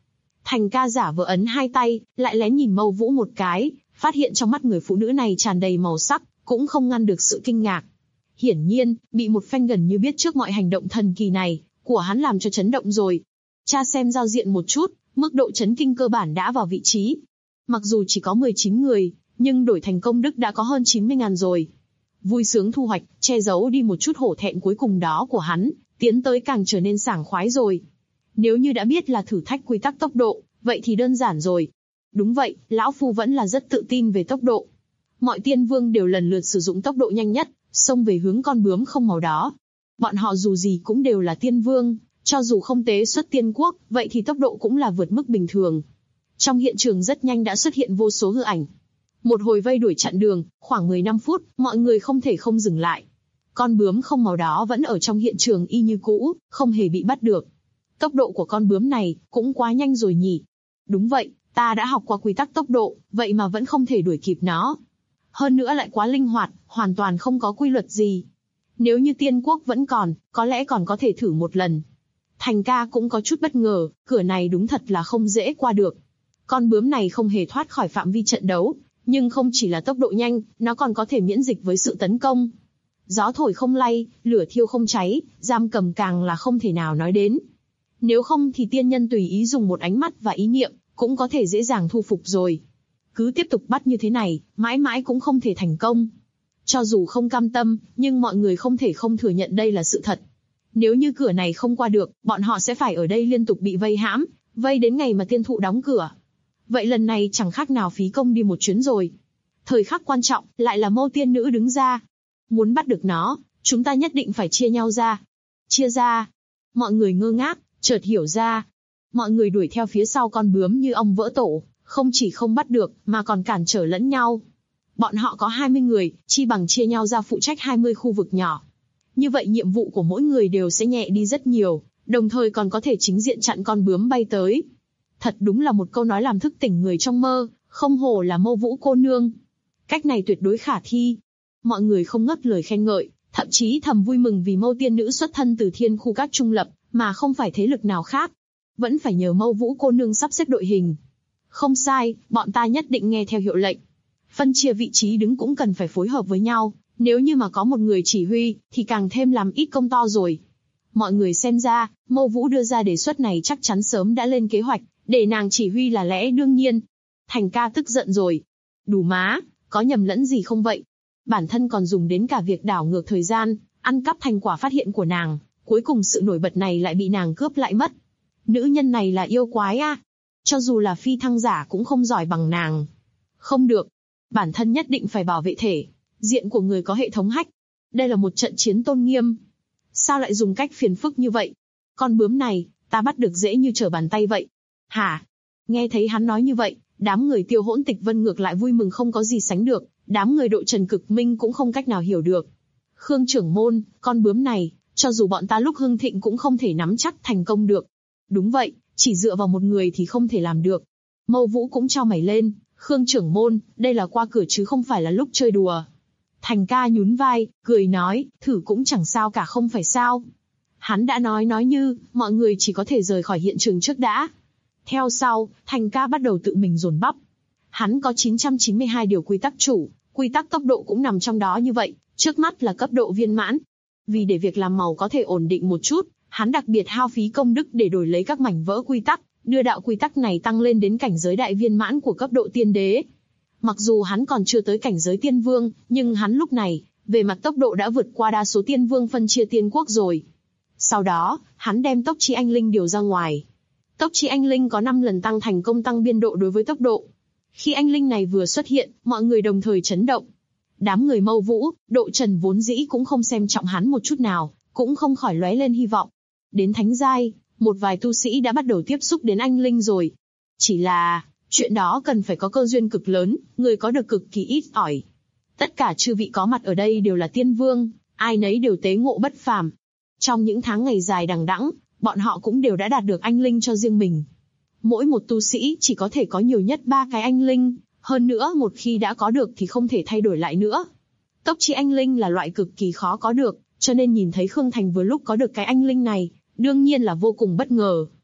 Thành ca giả vờ ấn hai tay, lại lén nhìn Mâu Vũ một cái, phát hiện trong mắt người phụ nữ này tràn đầy màu sắc, cũng không ngăn được sự kinh ngạc. Hiển nhiên, bị một phen gần như biết trước mọi hành động thần kỳ này của hắn làm cho chấn động rồi. Tra xem giao diện một chút, mức độ chấn kinh cơ bản đã vào vị trí. Mặc dù chỉ có 19 người, nhưng đổi thành công đức đã có hơn 90.000 rồi. Vui sướng thu hoạch, che giấu đi một chút hổ thẹn cuối cùng đó của hắn, tiến tới càng trở nên sảng khoái rồi. Nếu như đã biết là thử thách quy tắc tốc độ, vậy thì đơn giản rồi. Đúng vậy, lão phu vẫn là rất tự tin về tốc độ. Mọi tiên vương đều lần lượt sử dụng tốc độ nhanh nhất, xông về hướng con bướm không màu đó. Bọn họ dù gì cũng đều là tiên vương, cho dù không tế xuất tiên quốc, vậy thì tốc độ cũng là vượt mức bình thường. Trong hiện trường rất nhanh đã xuất hiện vô số hư ảnh. Một hồi vây đuổi chặn đường, khoảng 15 phút, mọi người không thể không dừng lại. Con bướm không màu đó vẫn ở trong hiện trường y như cũ, không hề bị bắt được. Tốc độ của con bướm này cũng quá nhanh rồi nhỉ. Đúng vậy, ta đã học qua quy tắc tốc độ, vậy mà vẫn không thể đuổi kịp nó. Hơn nữa lại quá linh hoạt, hoàn toàn không có quy luật gì. Nếu như tiên quốc vẫn còn, có lẽ còn có thể thử một lần. Thành ca cũng có chút bất ngờ, cửa này đúng thật là không dễ qua được. Con bướm này không hề thoát khỏi phạm vi trận đấu, nhưng không chỉ là tốc độ nhanh, nó còn có thể miễn dịch với sự tấn công. Gió thổi không lay, lửa thiêu không cháy, giam cầm càng là không thể nào nói đến. Nếu không thì tiên nhân tùy ý dùng một ánh mắt và ý niệm, cũng có thể dễ dàng thu phục rồi. Cứ tiếp tục bắt như thế này, mãi mãi cũng không thể thành công. Cho dù không cam tâm, nhưng mọi người không thể không thừa nhận đây là sự thật. Nếu như cửa này không qua được, bọn họ sẽ phải ở đây liên tục bị vây hãm, vây đến ngày mà tiên thụ đóng cửa. Vậy lần này chẳng khác nào phí công đi một chuyến rồi. Thời khắc quan trọng, lại là Mâu tiên nữ đứng ra. Muốn bắt được nó, chúng ta nhất định phải chia nhau ra. Chia ra. Mọi người ngơ ngác, chợt hiểu ra. Mọi người đuổi theo phía sau con bướm như ong vỡ tổ, không chỉ không bắt được, mà còn cản trở lẫn nhau. Bọn họ có 20 người, chi bằng chia nhau ra phụ trách 20 khu vực nhỏ. Như vậy nhiệm vụ của mỗi người đều sẽ nhẹ đi rất nhiều, đồng thời còn có thể chính diện chặn con bướm bay tới. Thật đúng là một câu nói làm thức tỉnh người trong mơ, không hổ là Mâu Vũ cô nương. Cách này tuyệt đối khả thi. Mọi người không ngớt lời khen ngợi, thậm chí thầm vui mừng vì Mâu tiên nữ xuất thân từ thiên khu các trung lập, mà không phải thế lực nào khác. Vẫn phải nhờ Mâu Vũ cô nương sắp xếp đội hình. Không sai, bọn ta nhất định nghe theo hiệu lệnh. Phân chia vị trí đứng cũng cần phải phối hợp với nhau, nếu như mà có một người chỉ huy, thì càng thêm làm ít công to rồi. Mọi người xem ra, Mâu Vũ đưa ra đề xuất này chắc chắn sớm đã lên kế hoạch, để nàng chỉ huy là lẽ đương nhiên. Thành ca tức giận rồi. Đủ má, có nhầm lẫn gì không vậy? Bản thân còn dùng đến cả việc đảo ngược thời gian, ăn cắp thành quả phát hiện của nàng, cuối cùng sự nổi bật này lại bị nàng cướp lại mất. Nữ nhân này là yêu quái à? Cho dù là phi thăng giả cũng không giỏi bằng nàng. Không được. Bản thân nhất định phải bảo vệ thể diện của người có hệ thống hack. Đây là một trận chiến tôn nghiêm. Sao lại dùng cách phiền phức như vậy? Con bướm này, ta bắt được dễ như trở bàn tay vậy. Hả? Nghe thấy hắn nói như vậy, đám người Tiêu Hỗn Tịch Vân ngược lại vui mừng không có gì sánh được, đám người đội Trần Cực Minh cũng không cách nào hiểu được. Khương trưởng môn, con bướm này, cho dù bọn ta lúc hưng thịnh cũng không thể nắm chắc thành công được. Đúng vậy, chỉ dựa vào một người thì không thể làm được. Mâu Vũ cũng chau mày lên, Khương trưởng môn, đây là qua cửa chứ không phải là lúc chơi đùa. Thành ca nhún vai, cười nói, thử cũng chẳng sao cả không phải sao. Hắn đã nói như, mọi người chỉ có thể rời khỏi hiện trường trước đã. Theo sau, Thành ca bắt đầu tự mình dồn bắp. Hắn có 992 điều quy tắc chủ, quy tắc tốc độ cũng nằm trong đó như vậy, trước mắt là cấp độ viên mãn. Vì để việc làm màu có thể ổn định một chút, hắn đặc biệt hao phí công đức để đổi lấy các mảnh vỡ quy tắc, đưa đạo quy tắc này tăng lên đến cảnh giới đại viên mãn của cấp độ tiên đế. Mặc dù hắn còn chưa tới cảnh giới tiên vương, nhưng hắn lúc này, về mặt tốc độ đã vượt qua đa số tiên vương phân chia tiên quốc rồi. Sau đó, hắn đem tốc chi anh linh điều ra ngoài. Tốc chi anh linh có 5 lần tăng thành công tăng biên độ đối với tốc độ. Khi anh linh này vừa xuất hiện, mọi người đồng thời chấn động. Đám người Mâu Vũ, Độ Trần vốn dĩ cũng không xem trọng hắn một chút nào, cũng không khỏi lóe lên hy vọng. Đến thánh giai, một vài tu sĩ đã bắt đầu tiếp xúc đến anh linh rồi. Chỉ là, chuyện đó cần phải có cơ duyên cực lớn, người có được cực kỳ ít ỏi. Tất cả chư vị có mặt ở đây đều là tiên vương, ai nấy đều tế ngộ bất phàm. Trong những tháng ngày dài đằng đẵng, bọn họ cũng đều đã đạt được anh linh cho riêng mình. Mỗi một tu sĩ chỉ có thể có nhiều nhất 3 cái anh linh, hơn nữa một khi đã có được thì không thể thay đổi lại nữa. Tốc chi anh linh là loại cực kỳ khó có được, cho nên nhìn thấy Khương Thành vừa lúc có được cái anh linh này, đương nhiên là vô cùng bất ngờ.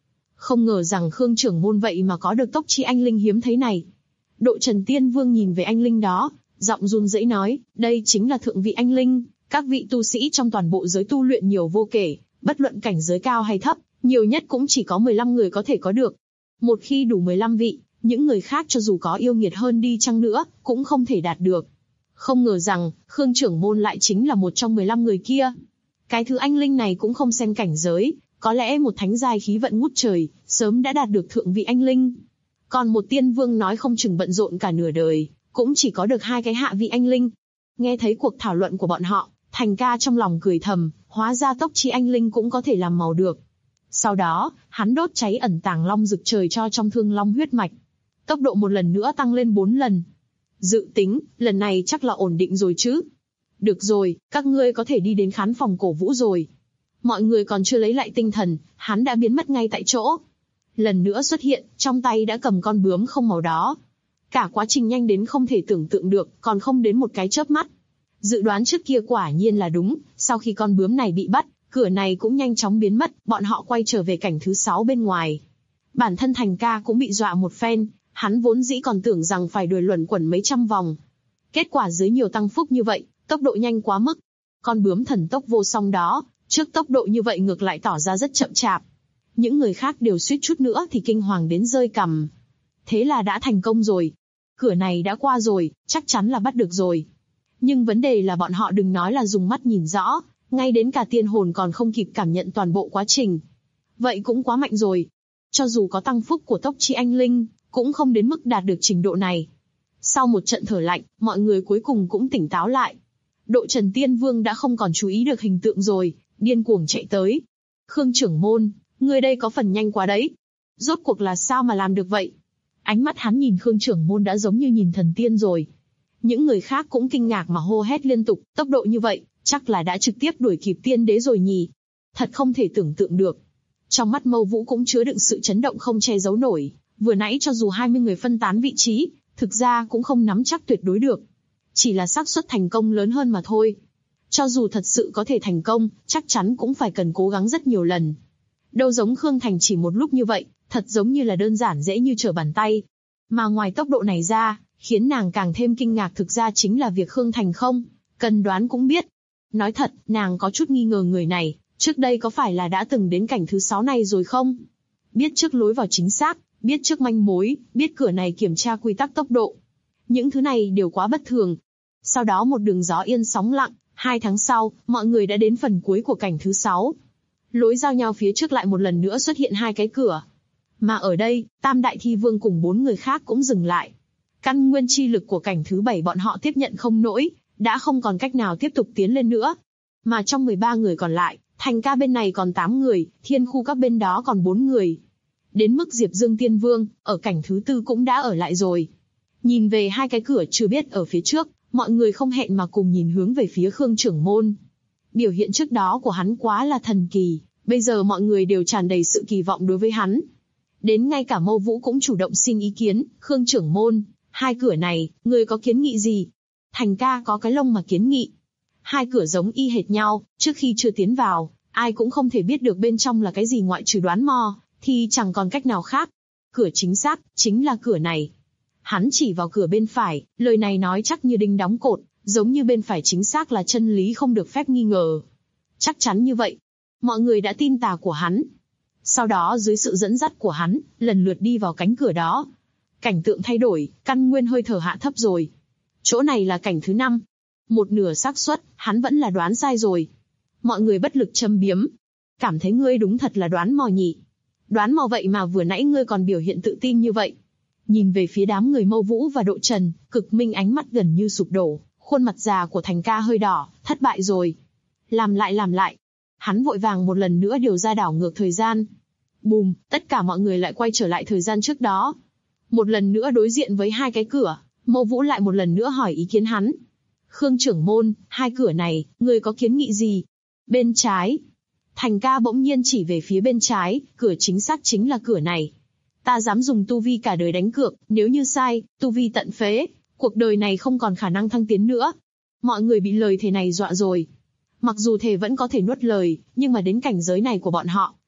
Không ngờ rằng Khương trưởng môn vậy mà có được tốc chi anh linh hiếm thấy này. Độ Trần Tiên Vương nhìn về anh linh đó, giọng run rẩy nói, đây chính là thượng vị anh linh, các vị tu sĩ trong toàn bộ giới tu luyện nhiều vô kể, bất luận cảnh giới cao hay thấp, nhiều nhất cũng chỉ có 15 người có thể có được. Một khi đủ 15 vị, những người khác cho dù có yêu nghiệt hơn đi chăng nữa, cũng không thể đạt được. Không ngờ rằng, Khương trưởng môn lại chính là một trong 15 người kia. Cái thứ anh linh này cũng không xem cảnh giới, có lẽ một thánh giai khí vận ngút trời, sớm đã đạt được thượng vị anh linh. Còn một tiên vương nói không chừng bận rộn cả nửa đời, cũng chỉ có được 2 cái hạ vị anh linh. Nghe thấy cuộc thảo luận của bọn họ, Thành Ca trong lòng cười thầm, hóa ra tốc chi anh linh cũng có thể làm màu được. Sau đó, hắn đốt cháy ẩn tàng long rực trời cho trong thương long huyết mạch. Tốc độ một lần nữa tăng lên 4 lần. Dự tính, lần này chắc là ổn định rồi chứ. Được rồi, các ngươi có thể đi đến khán phòng cổ vũ rồi. Mọi người còn chưa lấy lại tinh thần, hắn đã biến mất ngay tại chỗ. Lần nữa xuất hiện, trong tay đã cầm con bướm không màu đó. Cả quá trình nhanh đến không thể tưởng tượng được, còn không đến một cái chớp mắt. Dự đoán trước kia quả nhiên là đúng, sau khi con bướm này bị bắt, cửa này cũng nhanh chóng biến mất, bọn họ quay trở về cảnh thứ 6 bên ngoài. Bản thân Thành Ca cũng bị dọa một phen, hắn vốn dĩ còn tưởng rằng phải đuổi luẩn quẩn mấy trăm vòng. Kết quả dưới nhiều tăng phúc như vậy, tốc độ nhanh quá mức. Con bướm thần tốc vô song đó, trước tốc độ như vậy ngược lại tỏ ra rất chậm chạp. Những người khác đều suýt chút nữa thì kinh hoàng đến rơi cằm. Thế là đã thành công rồi. Cửa này đã qua rồi, chắc chắn là bắt được rồi. Nhưng vấn đề là bọn họ đừng nói là dùng mắt nhìn rõ, ngay đến cả tiên hồn còn không kịp cảm nhận toàn bộ quá trình. Vậy cũng quá mạnh rồi. Cho dù có tăng phúc của tốc chi anh linh, cũng không đến mức đạt được trình độ này. Sau một trận thở lạnh, mọi người cuối cùng cũng tỉnh táo lại. Độ Trần Tiên Vương đã không còn chú ý được hình tượng rồi, điên cuồng chạy tới. Khương trưởng môn, người đây có phần nhanh quá đấy. Rốt cuộc là sao mà làm được vậy? Ánh mắt hắn nhìn Khương trưởng môn đã giống như nhìn thần tiên rồi. Những người khác cũng kinh ngạc mà hô hét liên tục, tốc độ như vậy, chắc là đã trực tiếp đuổi kịp tiên đế rồi nhỉ. Thật không thể tưởng tượng được. Trong mắt Mâu Vũ cũng chứa đựng sự chấn động không che giấu nổi. Vừa nãy cho dù 20 người phân tán vị trí, thực ra cũng không nắm chắc tuyệt đối được. Chỉ là xác suất thành công lớn hơn mà thôi. Cho dù thật sự có thể thành công, chắc chắn cũng phải cần cố gắng rất nhiều lần. Đâu giống Khương Thành chỉ một lúc như vậy, thật giống như là đơn giản dễ như trở bàn tay. Mà ngoài tốc độ này ra, khiến nàng càng thêm kinh ngạc thực ra chính là việc Khương Thành không cần đoán cũng biết. Nói thật, nàng có chút nghi ngờ người này, trước đây có phải là đã từng đến cảnh thứ 6 này rồi không? Biết trước lối vào chính xác, biết trước manh mối, biết cửa này kiểm tra quy tắc tốc độ. Những thứ này đều quá bất thường. Sau đó một đường gió yên sóng lặng, 2 tháng sau, mọi người đã đến phần cuối của cảnh thứ 6. Lối giao nhau phía trước lại một lần nữa xuất hiện 2 cái cửa. Mà ở đây, Tam Đại Thi Vương cùng 4 người khác cũng dừng lại. Căn nguyên chi lực của cảnh thứ 7 bọn họ tiếp nhận không nổi, đã không còn cách nào tiếp tục tiến lên nữa. Mà trong 13 người còn lại, Thành Ca bên này còn 8 người, Thiên Khu các bên đó còn 4 người. Đến mức Diệp Dương Tiên Vương, ở cảnh thứ 4 cũng đã ở lại rồi. Nhìn về 2 cái cửa chưa biết ở phía trước, mọi người không hẹn mà cùng nhìn hướng về phía Khương trưởng môn. Biểu hiện trước đó của hắn quá là thần kỳ, bây giờ mọi người đều tràn đầy sự kỳ vọng đối với hắn. Đến ngay cả Mâu Vũ cũng chủ động xin ý kiến, Khương trưởng môn, 2 cửa này, người có kiến nghị gì? Thành Ca có cái lông mà kiến nghị. 2 cửa giống y hệt nhau, trước khi chưa tiến vào, ai cũng không thể biết được bên trong là cái gì ngoại trừ đoán mò, thì chẳng còn cách nào khác. Cửa chính xác, chính là cửa này. Hắn chỉ vào cửa bên phải, lời này nói chắc như đinh đóng cột, giống như bên phải chính xác là chân lý không được phép nghi ngờ. Chắc chắn như vậy. Mọi người đã tin tà của hắn. Sau đó dưới sự dẫn dắt của hắn, lần lượt đi vào cánh cửa đó. Cảnh tượng thay đổi, căn nguyên hơi thở hạ thấp rồi. Chỗ này là cảnh thứ 5. Một nửa xác suất, hắn vẫn là đoán sai rồi. Mọi người bất lực châm biếm. Cảm thấy ngươi đúng thật là đoán mò nhỉ. Đoán mò vậy mà vừa nãy ngươi còn biểu hiện tự tin như vậy. Nhìn về phía đám người Mâu Vũ và Độ Trần, Cực Minh ánh mắt gần như sụp đổ, khuôn mặt già của Thành Ca hơi đỏ, thất bại rồi. Làm lại. Hắn vội vàng một lần nữa điều ra đảo ngược thời gian. Bùm, tất cả mọi người lại quay trở lại thời gian trước đó. Một lần nữa đối diện với 2 cái cửa, Mâu Vũ lại một lần nữa hỏi ý kiến hắn. Khương trưởng môn, 2 cửa này, ngươi có kiến nghị gì? Bên trái. Thành Ca bỗng nhiên chỉ về phía bên trái, cửa chính xác chính là cửa này. Ta dám dùng tu vi cả đời đánh cược, nếu như sai, tu vi tận phế, cuộc đời này không còn khả năng thăng tiến nữa. Mọi người bị lời thề này dọa rồi. Mặc dù thề vẫn có thể nuốt lời, nhưng mà đến cảnh giới này của bọn họ,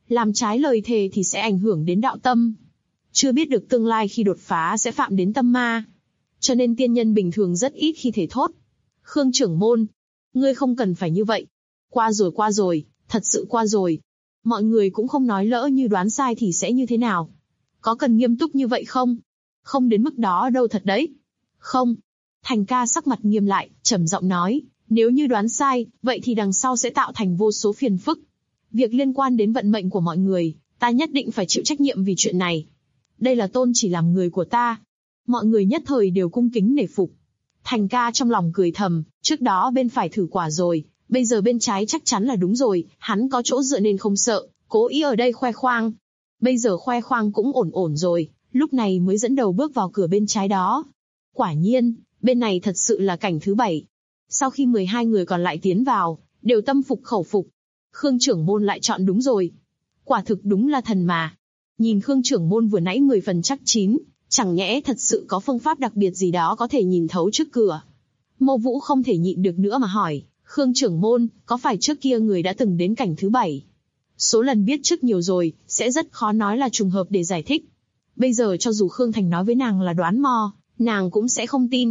Làm trái lời thề thì sẽ ảnh hưởng đến đạo tâm. Chưa biết được tương lai khi đột phá sẽ phạm đến tâm ma. Cho nên tiên nhân bình thường rất ít khi thể thốt. Khương trưởng môn, ngươi không cần phải như vậy. Qua rồi, thật sự qua rồi. Mọi người cũng không nói lỡ như đoán sai thì sẽ như thế nào. Có cần nghiêm túc như vậy không? Không đến mức đó đâu thật đấy. Không. Thành ca sắc mặt nghiêm lại, trầm giọng nói, nếu như đoán sai, vậy thì đằng sau sẽ tạo thành vô số phiền phức. Việc liên quan đến vận mệnh của mọi người, ta nhất định phải chịu trách nhiệm vì chuyện này. Đây là tôn chỉ làm người của ta. Mọi người nhất thời đều cung kính nể phục. Thành ca trong lòng cười thầm, trước đó bên phải thử quả rồi, bây giờ bên trái chắc chắn là đúng rồi, hắn có chỗ dựa nên không sợ, cố ý ở đây khoe khoang. Bây giờ khoe khoang cũng ổn rồi, lúc này mới dẫn đầu bước vào cửa bên trái đó. Quả nhiên, bên này thật sự là cảnh thứ 7. Sau khi 12 người còn lại tiến vào, đều tâm phục khẩu phục. Khương trưởng môn lại chọn đúng rồi. Quả thực đúng là thần mà. Nhìn Khương trưởng môn vừa nãy 10 phần chắc chín, chẳng nhẽ thật sự có phương pháp đặc biệt gì đó có thể nhìn thấu trước cửa. Mâu Vũ không thể nhịn được nữa mà hỏi, Khương trưởng môn, có phải trước kia người đã từng đến cảnh thứ 7? Số lần biết trước nhiều rồi, sẽ rất khó nói là trùng hợp để giải thích. Bây giờ cho dù Khương Thành nói với nàng là đoán mò, nàng cũng sẽ không tin.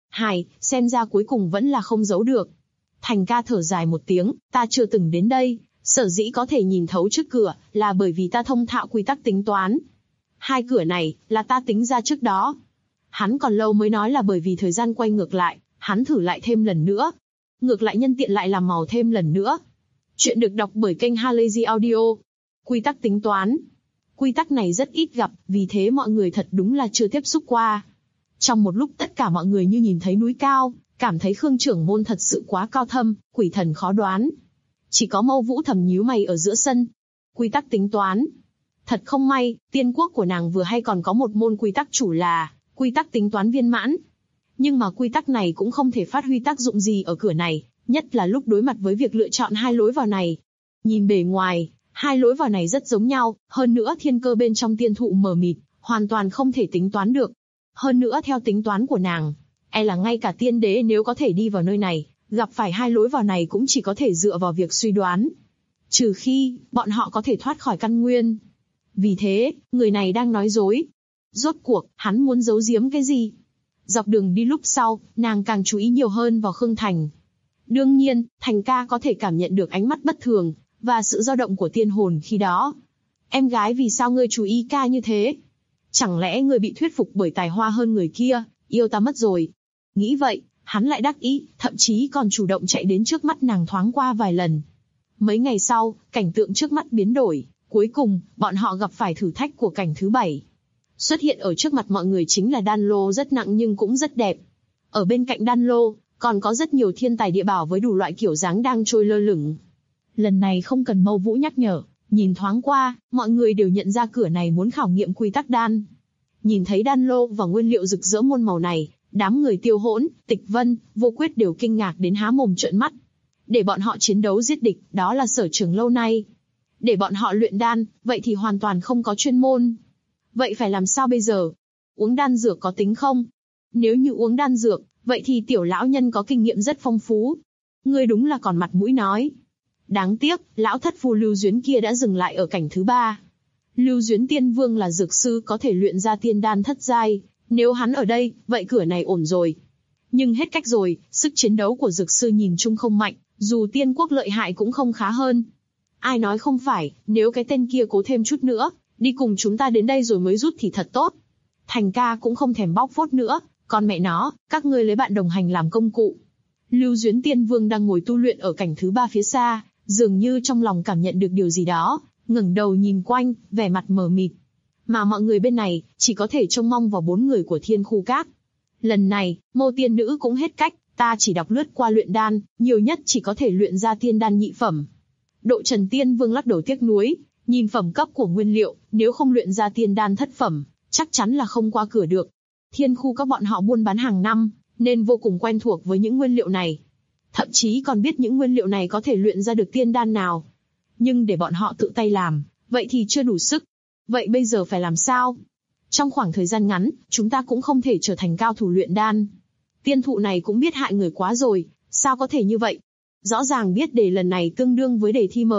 Xem ra cuối cùng vẫn là không giấu được. Thành ca thở dài một tiếng, ta chưa từng đến đây, sở dĩ có thể nhìn thấu trước cửa, là bởi vì ta thông thạo quy tắc tính toán. 2 cửa này, là ta tính ra trước đó. Hắn còn lâu mới nói là bởi vì thời gian quay ngược lại, hắn thử lại thêm lần nữa. Ngược lại nhân tiện lại làm màu thêm lần nữa. Chuyện được đọc bởi kênh Halazy Audio. Quy tắc tính toán. Quy tắc này rất ít gặp, vì thế mọi người thật đúng là chưa tiếp xúc qua. Trong một lúc tất cả mọi người như nhìn thấy núi cao, cảm thấy Khương trưởng môn thật sự quá cao thâm, quỷ thần khó đoán. Chỉ có Mâu Vũ thầm nhíu mày ở giữa sân. Quy tắc tính toán. Thật không may, tiên quốc của nàng vừa hay còn có một môn quy tắc chủ là quy tắc tính toán viên mãn. Nhưng mà quy tắc này cũng không thể phát huy tác dụng gì ở cửa này, nhất là lúc đối mặt với việc lựa chọn 2 lối vào này. Nhìn bề ngoài, 2 lối vào này rất giống nhau, hơn nữa thiên cơ bên trong tiên thụ mờ mịt, hoàn toàn không thể tính toán được. Hơn nữa theo tính toán của nàng, là ngay cả tiên đế nếu có thể đi vào nơi này, gặp phải 2 lối vào này cũng chỉ có thể dựa vào việc suy đoán. Trừ khi, bọn họ có thể thoát khỏi căn nguyên. Vì thế, người này đang nói dối. Rốt cuộc, hắn muốn giấu giếm cái gì? Dọc đường đi lúc sau, nàng càng chú ý nhiều hơn vào Khương Thành. Đương nhiên, Thành ca có thể cảm nhận được ánh mắt bất thường, và sự dao động của tiên hồn khi đó. Em gái vì sao ngươi chú ý ca như thế? Chẳng lẽ ngươi bị thuyết phục bởi tài hoa hơn người kia, yêu ta mất rồi? Nghĩ vậy, hắn lại đắc ý, thậm chí còn chủ động chạy đến trước mắt nàng thoáng qua vài lần. Mấy ngày sau, cảnh tượng trước mắt biến đổi, cuối cùng, bọn họ gặp phải thử thách của cảnh thứ 7. Xuất hiện ở trước mặt mọi người chính là đan lô rất nặng nhưng cũng rất đẹp. Ở bên cạnh đan lô, còn có rất nhiều thiên tài địa bảo với đủ loại kiểu dáng đang trôi lơ lửng. Lần này không cần Mâu Vũ nhắc nhở, nhìn thoáng qua, mọi người đều nhận ra cửa này muốn khảo nghiệm quy tắc đan. Nhìn thấy đan lô và nguyên liệu rực rỡ muôn màu này, đám người Tiêu Hỗn, Tịch Vân, Vô Quyết đều kinh ngạc đến há mồm trợn mắt. Để bọn họ chiến đấu giết địch, đó là sở trường lâu nay. Để bọn họ luyện đan, vậy thì hoàn toàn không có chuyên môn. Vậy phải làm sao bây giờ? Uống đan dược có tính không? Nếu như uống đan dược, vậy thì tiểu lão nhân có kinh nghiệm rất phong phú. Ngươi đúng là còn mặt mũi nói. Đáng tiếc, lão thất phu Lưu Duyến kia đã dừng lại ở cảnh thứ 3. Lưu Duyến Tiên Vương là dược sư có thể luyện ra tiên đan thất giai. Nếu hắn ở đây, vậy cửa này ổn rồi. Nhưng hết cách rồi, sức chiến đấu của dược sư nhìn chung không mạnh, dù tiên quốc lợi hại cũng không khá hơn. Ai nói không phải, nếu cái tên kia cố thêm chút nữa, đi cùng chúng ta đến đây rồi mới rút thì thật tốt. Thành ca cũng không thèm bóc phốt nữa, còn mẹ nó, các ngươi lấy bạn đồng hành làm công cụ. Lưu Duyến Tiên Vương đang ngồi tu luyện ở cảnh thứ 3 phía xa, dường như trong lòng cảm nhận được điều gì đó, ngẩng đầu nhìn quanh, vẻ mặt mờ mịt. Mà mọi người bên này, chỉ có thể trông mong vào 4 người của Thiên Khu Các. Lần này, Mâu tiên nữ cũng hết cách, ta chỉ đọc lướt qua luyện đan, nhiều nhất chỉ có thể luyện ra tiên đan nhị phẩm. Độ Trần Tiên Vương lắc đầu tiếc nuối, nhìn phẩm cấp của nguyên liệu, nếu không luyện ra tiên đan thất phẩm, chắc chắn là không qua cửa được. Thiên Khu Các bọn họ buôn bán hàng năm, nên vô cùng quen thuộc với những nguyên liệu này. Thậm chí còn biết những nguyên liệu này có thể luyện ra được tiên đan nào. Nhưng để bọn họ tự tay làm, vậy thì chưa đủ sức. Vậy bây giờ phải làm sao? Trong khoảng thời gian ngắn, chúng ta cũng không thể trở thành cao thủ luyện đan. Tiên thụ này cũng biết hại người quá rồi, sao có thể như vậy? Rõ ràng biết đề lần này tương đương với đề thi mở,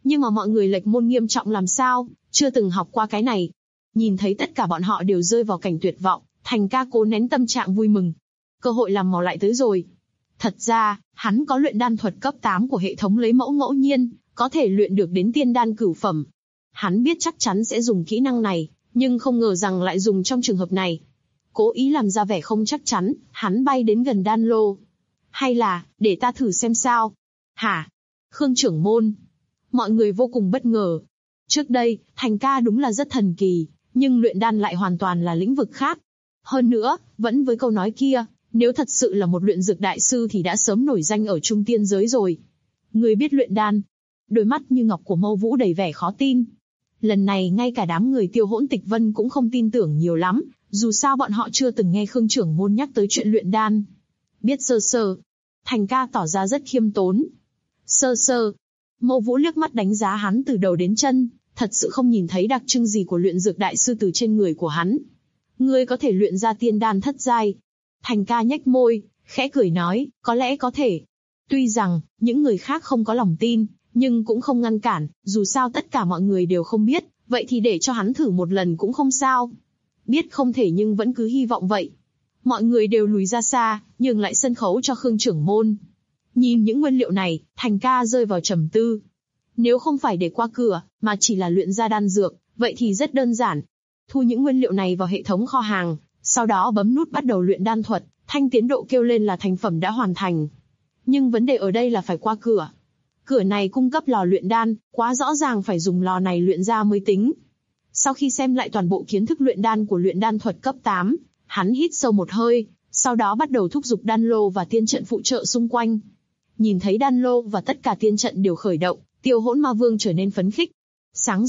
Nhưng mà mọi người lệch môn nghiêm trọng làm sao, chưa từng học qua cái này. Nhìn thấy tất cả bọn họ đều rơi vào cảnh tuyệt vọng, Thành ca cố nén tâm trạng vui mừng. Cơ hội làm màu lại tới rồi. Thật ra, hắn có luyện đan thuật cấp 8 của hệ thống lấy mẫu ngẫu nhiên, có thể luyện được đến tiên đan cửu phẩm. Hắn biết chắc chắn sẽ dùng kỹ năng này, nhưng không ngờ rằng lại dùng trong trường hợp này. Cố ý làm ra vẻ không chắc chắn, hắn bay đến gần đan lô. Hay là, để ta thử xem sao? Hả? Khương trưởng môn. Mọi người vô cùng bất ngờ. Trước đây, Thành ca đúng là rất thần kỳ, nhưng luyện đan lại hoàn toàn là lĩnh vực khác. Hơn nữa, vẫn với câu nói kia, nếu thật sự là một luyện dược đại sư thì đã sớm nổi danh ở trung tiên giới rồi. Người biết luyện đan. Đôi mắt như ngọc của Mâu Vũ đầy vẻ khó tin. Lần này ngay cả đám người Tiêu Hỗn Tịch Vân cũng không tin tưởng nhiều lắm, dù sao bọn họ chưa từng nghe Khương trưởng môn nhắc tới chuyện luyện đan. Biết sơ sơ. Thành ca tỏ ra rất khiêm tốn. Sơ sơ. Mâu Vũ liếc mắt đánh giá hắn từ đầu đến chân, thật sự không nhìn thấy đặc trưng gì của luyện dược đại sư từ trên người của hắn. Ngươi có thể luyện ra tiên đan thất giai. Thành ca nhếch môi, khẽ cười nói, có lẽ có thể. Tuy rằng, những người khác không có lòng tin, nhưng cũng không ngăn cản, dù sao tất cả mọi người đều không biết, vậy thì để cho hắn thử một lần cũng không sao. Biết không thể nhưng vẫn cứ hy vọng vậy. Mọi người đều lùi ra xa, nhường lại sân khấu cho Khương trưởng môn. Nhìn những nguyên liệu này, Thành ca rơi vào trầm tư. Nếu không phải để qua cửa, mà chỉ là luyện ra đan dược, vậy thì rất đơn giản. Thu những nguyên liệu này vào hệ thống kho hàng, sau đó bấm nút bắt đầu luyện đan thuật, thanh tiến độ kêu lên là thành phẩm đã hoàn thành. Nhưng vấn đề ở đây là phải qua cửa. Cửa này cung cấp lò luyện đan, quá rõ ràng phải dùng lò này luyện ra mới tính. Sau khi xem lại toàn bộ kiến thức luyện đan của luyện đan thuật cấp 8, hắn hít sâu một hơi, sau đó bắt đầu thúc giục đan lô và tiên trận phụ trợ xung quanh. Nhìn thấy đan lô và tất cả tiên trận đều khởi động, Tiêu Hỗn Ma Vương trở nên phấn khích. Sáng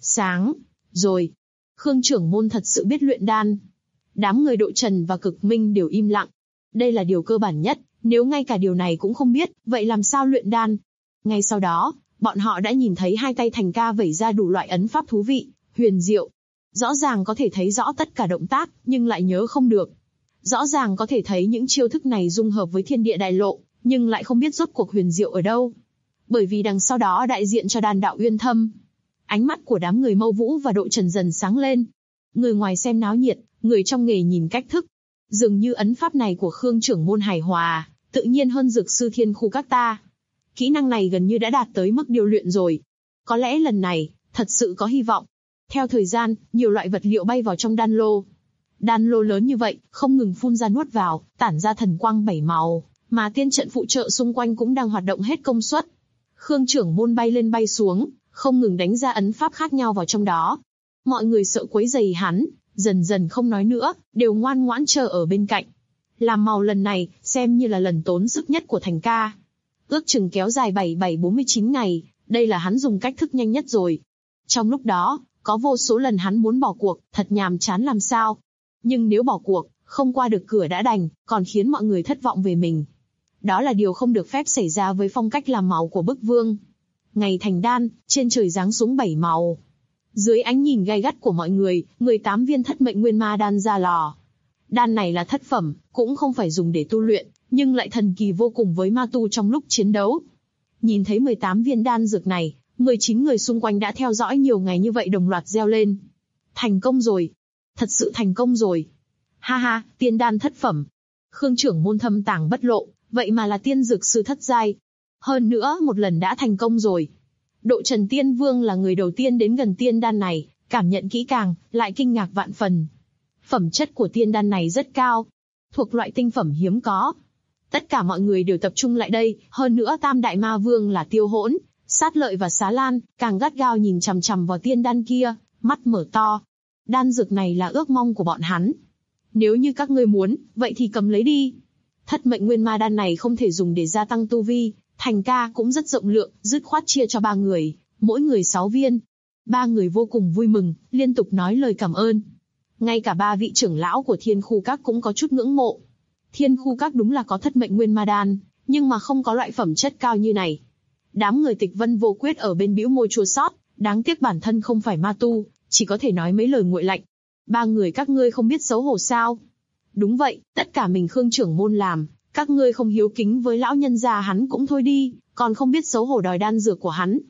rồi. Khương trưởng môn thật sự biết luyện đan. Đám người Độ Trần và Cực Minh đều im lặng. Đây là điều cơ bản nhất, nếu ngay cả điều này cũng không biết, vậy làm sao luyện đan? Ngay sau đó, bọn họ đã nhìn thấy hai tay Thành ca vẩy ra đủ loại ấn pháp thú vị, huyền diệu. Rõ ràng có thể thấy rõ tất cả động tác, nhưng lại nhớ không được. Rõ ràng có thể thấy những chiêu thức này dung hợp với thiên địa đại lộ, nhưng lại không biết rốt cuộc huyền diệu ở đâu. Bởi vì đằng sau đó đại diện cho đan đạo uyên thâm. Ánh mắt của đám người Mâu Vũ và Độ Trần dần sáng lên. Người ngoài xem náo nhiệt, người trong nghề nhìn cách thức. Dường như ấn pháp này của Khương trưởng môn hài hòa, tự nhiên hơn dược sư thiên khu các ta. Kỹ năng này gần như đã đạt tới mức điều luyện rồi. Có lẽ lần này, thật sự có hy vọng. Theo thời gian, nhiều loại vật liệu bay vào trong đan lô. Đan lô lớn như vậy, không ngừng phun ra nuốt vào, tản ra thần quang 7 màu, mà tiên trận phụ trợ xung quanh cũng đang hoạt động hết công suất. Khương trưởng môn bay lên bay xuống, không ngừng đánh ra ấn pháp khác nhau vào trong đó. Mọi người sợ quấy rầy hắn, dần dần không nói nữa, đều ngoan ngoãn chờ ở bên cạnh. Làm màu lần này, xem như là lần tốn sức nhất của Thành ca. Ước chừng kéo dài 47-49 ngày, đây là hắn dùng cách thức nhanh nhất rồi. Trong lúc đó, có vô số lần hắn muốn bỏ cuộc, thật nhàm chán làm sao. Nhưng nếu bỏ cuộc, không qua được cửa đã đành, còn khiến mọi người thất vọng về mình. Đó là điều không được phép xảy ra với phong cách làm màu của Bức Vương. Ngày thành đan, trên trời giáng xuống 7 màu. Dưới ánh nhìn gay gắt của mọi người, 18 viên thất mệnh nguyên ma đan ra lò. Đan này là thất phẩm, cũng không phải dùng để tu luyện, nhưng lại thần kỳ vô cùng với ma tu trong lúc chiến đấu. Nhìn thấy 18 viên đan dược này, 19 người xung quanh đã theo dõi nhiều ngày như vậy đồng loạt reo lên. Thành công rồi. Thật sự thành công rồi. Ha ha, tiên đan thất phẩm. Khương trưởng môn thâm tàng bất lộ, vậy mà là tiên dược sư thất giai. Hơn nữa một lần đã thành công rồi. Độ Trần Tiên Vương là người đầu tiên đến gần tiên đan này, cảm nhận kỹ càng, lại kinh ngạc vạn phần. Phẩm chất của tiên đan này rất cao, thuộc loại tinh phẩm hiếm có. Tất cả mọi người đều tập trung lại đây, hơn nữa tam đại ma vương là Tiêu Hỗn, Sát Lợi và Xá Lan, càng gắt gao nhìn chằm chằm vào tiên đan kia, mắt mở to. Đan dược này là ước mong của bọn hắn. Nếu như các ngươi muốn, vậy thì cầm lấy đi. Thất mệnh nguyên ma đan này không thể dùng để gia tăng tu vi, Thành ca cũng rất rộng lượng, dứt khoát chia cho 3 người, mỗi người 6 viên. 3 người vô cùng vui mừng, liên tục nói lời cảm ơn. Ngay cả 3 vị trưởng lão của Thiên Khu Các cũng có chút ngưỡng mộ. Thiên Khu Các đúng là có thất mệnh nguyên ma đan, nhưng mà không có loại phẩm chất cao như này. Đám người Tịch Vân Vô Quyết ở bên bĩu môi chua xót, đáng tiếc bản thân không phải ma tu, chỉ có thể nói mấy lời nguội lạnh. 3 người các ngươi không biết xấu hổ sao? Đúng vậy, tất cả mình Khương trưởng môn làm, các ngươi không hiếu kính với lão nhân già hắn cũng thôi đi, còn không biết xấu hổ đòi đan dược của hắn.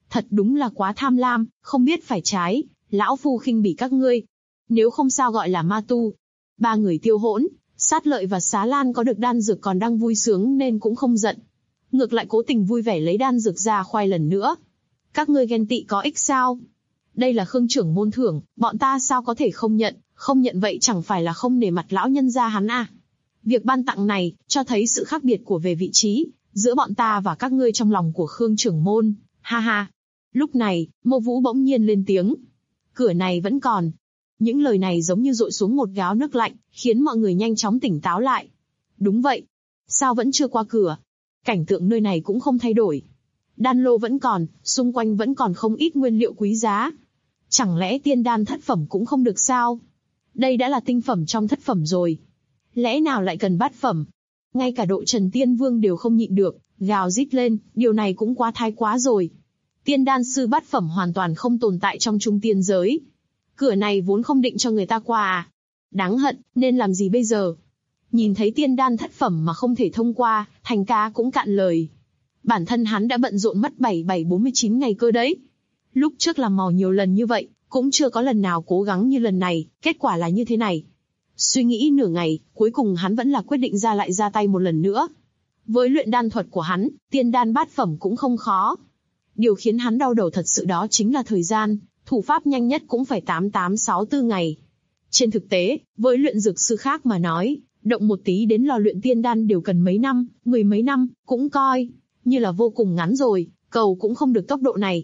Thật đúng là quá tham lam, không biết phải trái, lão phu khinh bỉ các ngươi. Nếu không sao gọi là ma tu. Ba người Tiêu Hỗn, Sát Lợi và Xá Lan có được đan dược còn đang vui sướng nên cũng không giận. Ngược lại cố tình vui vẻ lấy đan dược ra khoai lần nữa. Các ngươi ghen tị có ích sao? Đây là Khương trưởng môn thưởng, bọn ta sao có thể không nhận vậy chẳng phải là không nể mặt lão nhân gia hắn à? Việc ban tặng này, cho thấy sự khác biệt của về vị trí, giữa bọn ta và các ngươi trong lòng của Khương trưởng môn, ha ha. Lúc này, Mâu Vũ bỗng nhiên lên tiếng. Cửa này vẫn còn. Những lời này giống như dội xuống một gáo nước lạnh, khiến mọi người nhanh chóng tỉnh táo lại. Đúng vậy. Sao vẫn chưa qua cửa? Cảnh tượng nơi này cũng không thay đổi. Đan lô vẫn còn, xung quanh vẫn còn không ít nguyên liệu quý giá. Chẳng lẽ tiên đan thất phẩm cũng không được sao? Đây đã là tinh phẩm trong thất phẩm rồi. Lẽ nào lại cần bát phẩm? Ngay cả Độ Trần Tiên Vương đều không nhịn được, gào rít lên, điều này cũng quá thái quá rồi. Tiên đan sư bát phẩm hoàn toàn không tồn tại trong trung tiên giới. Cửa này vốn không định cho người ta qua à? Đáng hận, nên làm gì bây giờ? Nhìn thấy tiên đan thất phẩm mà không thể thông qua, Thành Ca cũng cạn lời. Bản thân hắn đã bận rộn mất 4749 ngày cơ đấy. Lúc trước làm màu nhiều lần như vậy, cũng chưa có lần nào cố gắng như lần này, kết quả là như thế này. Suy nghĩ nửa ngày, cuối cùng hắn vẫn là quyết định ra tay một lần nữa. Với luyện đan thuật của hắn, tiên đan bát phẩm cũng không khó. Điều khiến hắn đau đầu thật sự đó chính là thời gian, thủ pháp nhanh nhất cũng phải 8864 ngày. Trên thực tế, với luyện dược sư khác mà nói, động một tí đến lò luyện tiên đan đều cần mấy năm, mười mấy năm, cũng coi như là vô cùng ngắn rồi, cầu cũng không được tốc độ này.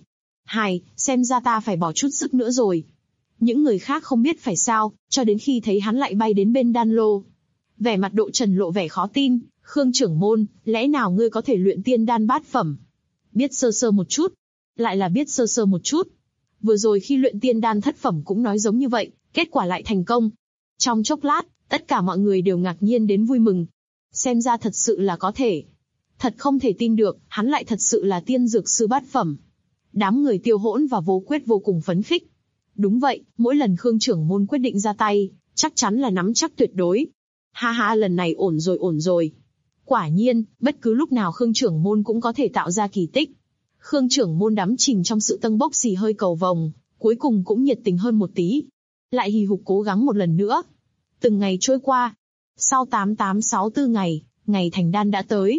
Xem ra ta phải bỏ chút sức nữa rồi. Những người khác không biết phải sao, cho đến khi thấy hắn lại bay đến bên đan lô. Vẻ mặt Độ Trần lộ vẻ khó tin, Khương trưởng môn, lẽ nào ngươi có thể luyện tiên đan bát phẩm? Biết sơ sơ một chút. Lại là biết sơ sơ một chút. Vừa rồi khi luyện tiên đan thất phẩm cũng nói giống như vậy, kết quả lại thành công. Trong chốc lát, tất cả mọi người đều ngạc nhiên đến vui mừng. Xem ra thật sự là có thể. Thật không thể tin được, hắn lại thật sự là tiên dược sư bát phẩm. Đám người Tiêu Hỗn và Vô Quyết vô cùng phấn khích. Đúng vậy, mỗi lần Khương trưởng môn quyết định ra tay, chắc chắn là nắm chắc tuyệt đối. Ha ha, lần này ổn rồi. Quả nhiên, bất cứ lúc nào Khương trưởng môn cũng có thể tạo ra kỳ tích. Khương trưởng môn đắm chìm trong sự tâng bốc xì hơi cầu vồng, cuối cùng cũng nhiệt tình hơn một tí. Lại hì hục cố gắng một lần nữa. Từng ngày trôi qua. Sau 8864 ngày, ngày thành đan đã tới.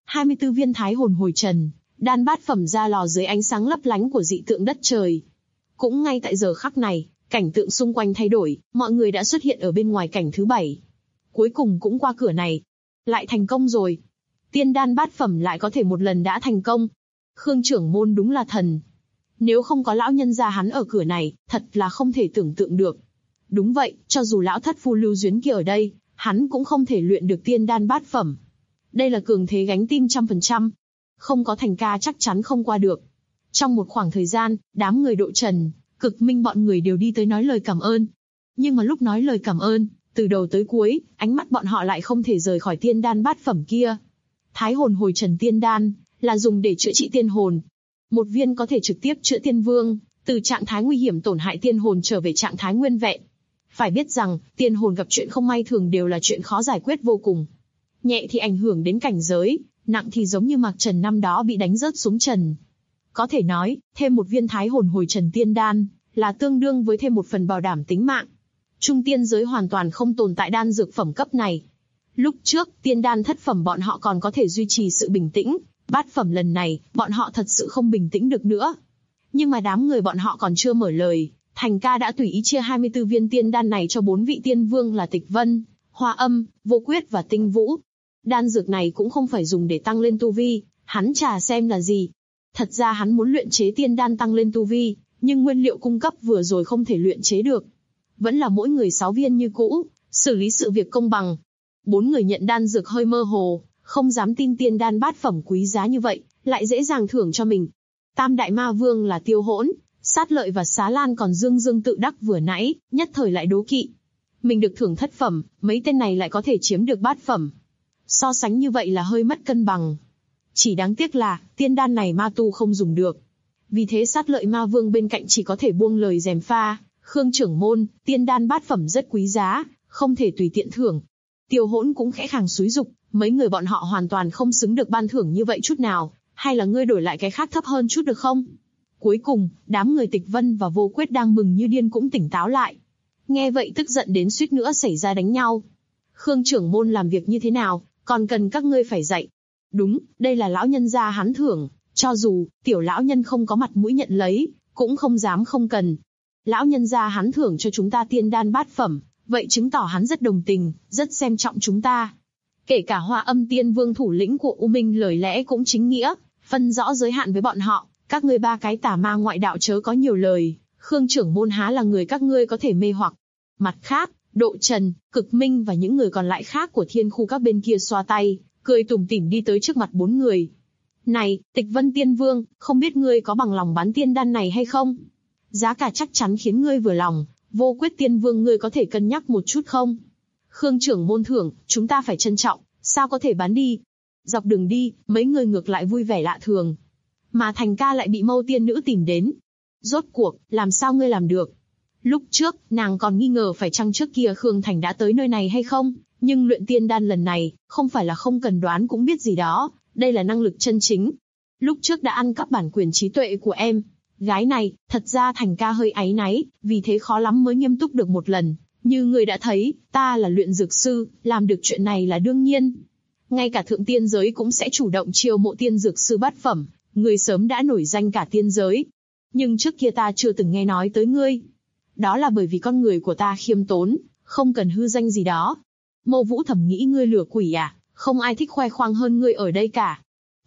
24 viên thái hồn hồi trần, đan bát phẩm ra lò dưới ánh sáng lấp lánh của dị tượng đất trời. Cũng ngay tại giờ khắc này, cảnh tượng xung quanh thay đổi, mọi người đã xuất hiện ở bên ngoài cảnh thứ 7. Cuối cùng cũng qua cửa này. Lại thành công rồi. Tiên đan bát phẩm lại có thể một lần đã thành công. Khương trưởng môn đúng là thần. Nếu không có lão nhân gia hắn ở cửa này, thật là không thể tưởng tượng được. Đúng vậy, cho dù lão thất phu Lưu Duyến kia ở đây, hắn cũng không thể luyện được tiên đan bát phẩm. Đây là cường thế gánh tim 100%. Không có Thành Ca chắc chắn không qua được. Trong một khoảng thời gian, đám người Độ Trần, Cực Minh bọn người đều đi tới nói lời cảm ơn. Nhưng mà lúc nói lời cảm ơn, từ đầu tới cuối, ánh mắt bọn họ lại không thể rời khỏi tiên đan bát phẩm kia. Thái hồn hồi trần tiên đan, là dùng để chữa trị tiên hồn. Một viên có thể trực tiếp chữa tiên vương, từ trạng thái nguy hiểm tổn hại tiên hồn trở về trạng thái nguyên vẹn. Phải biết rằng, tiên hồn gặp chuyện không may thường đều là chuyện khó giải quyết vô cùng. Nhẹ thì ảnh hưởng đến cảnh giới, nặng thì giống như Mạc Trần năm đó bị đánh rớt xuống trần. Có thể nói, thêm một viên thái hồn hồi trần tiên đan, là tương đương với thêm một phần bảo đảm tính mạng. Trung tiên giới hoàn toàn không tồn tại đan dược phẩm cấp này. Lúc trước, tiên đan thất phẩm bọn họ còn có thể duy trì sự bình tĩnh, bát phẩm lần này, bọn họ thật sự không bình tĩnh được nữa. Nhưng mà đám người bọn họ còn chưa mở lời, Thành Ca đã tùy ý chia 24 viên tiên đan này cho 4 vị tiên vương là Tịch Vân, Hoa Âm, Vô Quyết và Tinh Vũ. Đan dược này cũng không phải dùng để tăng lên tu vi, hắn chả xem là gì. Thật ra hắn muốn luyện chế tiên đan tăng lên tu vi, nhưng nguyên liệu cung cấp vừa rồi không thể luyện chế được. Vẫn là mỗi người 6 viên như cũ, xử lý sự việc công bằng. 4 người nhận đan dược hơi mơ hồ, không dám tin tiên đan bát phẩm quý giá như vậy, lại dễ dàng thưởng cho mình. Tam đại ma vương là Tiêu Hỗn, Sát Lợi và Xá Lan còn dương tự đắc vừa nãy, nhất thời lại đố kỵ. Mình được thưởng thất phẩm, mấy tên này lại có thể chiếm được bát phẩm. So sánh như vậy là hơi mất cân bằng. Chỉ đáng tiếc là, tiên đan này ma tu không dùng được. Vì thế Sát Lợi ma vương bên cạnh chỉ có thể buông lời gièm pha. Khương trưởng môn, tiên đan bát phẩm rất quý giá, không thể tùy tiện thưởng. Tiêu Hỗn cũng khẽ khàng xúi giục, mấy người bọn họ hoàn toàn không xứng được ban thưởng như vậy chút nào, hay là ngươi đổi lại cái khác thấp hơn chút được không? Cuối cùng, đám người Tịch Vân và Vô Quyết đang mừng như điên cũng tỉnh táo lại. Nghe vậy tức giận đến suýt nữa xảy ra đánh nhau. Khương trưởng môn làm việc như thế nào, còn cần các ngươi phải dạy. Đúng, đây là lão nhân gia hắn thưởng, cho dù tiểu lão nhân không có mặt mũi nhận lấy, cũng không dám không cần. Lão nhân gia hắn thưởng cho chúng ta tiên đan bát phẩm, vậy chứng tỏ hắn rất đồng tình, rất xem trọng chúng ta. Kể cả Hoa Âm Tiên Vương thủ lĩnh của U Minh lời lẽ cũng chính nghĩa, phân rõ giới hạn với bọn họ, các ngươi ba cái tà ma ngoại đạo chớ có nhiều lời, Khương trưởng môn há là người các ngươi có thể mê hoặc. Mặt khác, Độ Trần, Cực Minh và những người còn lại khác của thiên khu các bên kia xoa tay, cười tủm tỉm đi tới trước mặt bốn người. Này, Tịch Vân Tiên Vương, không biết ngươi có bằng lòng bán tiên đan này hay không? Giá cả chắc chắn khiến ngươi vừa lòng, Vô Quyết Tiên Vương ngươi có thể cân nhắc một chút không? Khương trưởng môn thưởng, chúng ta phải trân trọng, sao có thể bán đi? Dọc đường đi, mấy người ngược lại vui vẻ lạ thường. Mà Thành ca lại bị Mâu Tiên Nữ tìm đến. Rốt cuộc, làm sao ngươi làm được? Lúc trước, nàng còn nghi ngờ phải chăng trước kia Khương Thành đã tới nơi này hay không, nhưng luyện tiên đan lần này, không phải là không cần đoán cũng biết gì đó, đây là năng lực chân chính. Lúc trước đã ăn cắp bản quyền trí tuệ của em. Gái này, thật ra Thành ca hơi áy náy, vì thế khó lắm mới nghiêm túc được một lần. Như người đã thấy, ta là luyện dược sư, làm được chuyện này là đương nhiên. Ngay cả thượng tiên giới cũng sẽ chủ động chiêu mộ tiên dược sư bát phẩm, người sớm đã nổi danh cả tiên giới. Nhưng trước kia ta chưa từng nghe nói tới ngươi. Đó là bởi vì con người của ta khiêm tốn, không cần hư danh gì đó. Mâu Vũ thầm nghĩ ngươi lừa quỷ à, không ai thích khoe khoang hơn ngươi ở đây cả.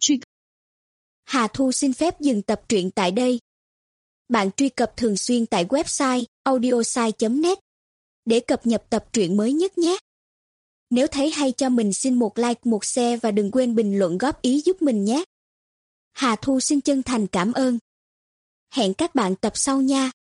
Hà Thu xin phép dừng tập truyện tại đây. Bạn truy cập thường xuyên tại website audiosai.net để cập nhật tập truyện mới nhất nhé. Nếu thấy hay cho mình xin một like, một share và đừng quên bình luận góp ý giúp mình nhé. Hà Thu xin chân thành cảm ơn. Hẹn các bạn tập sau nha.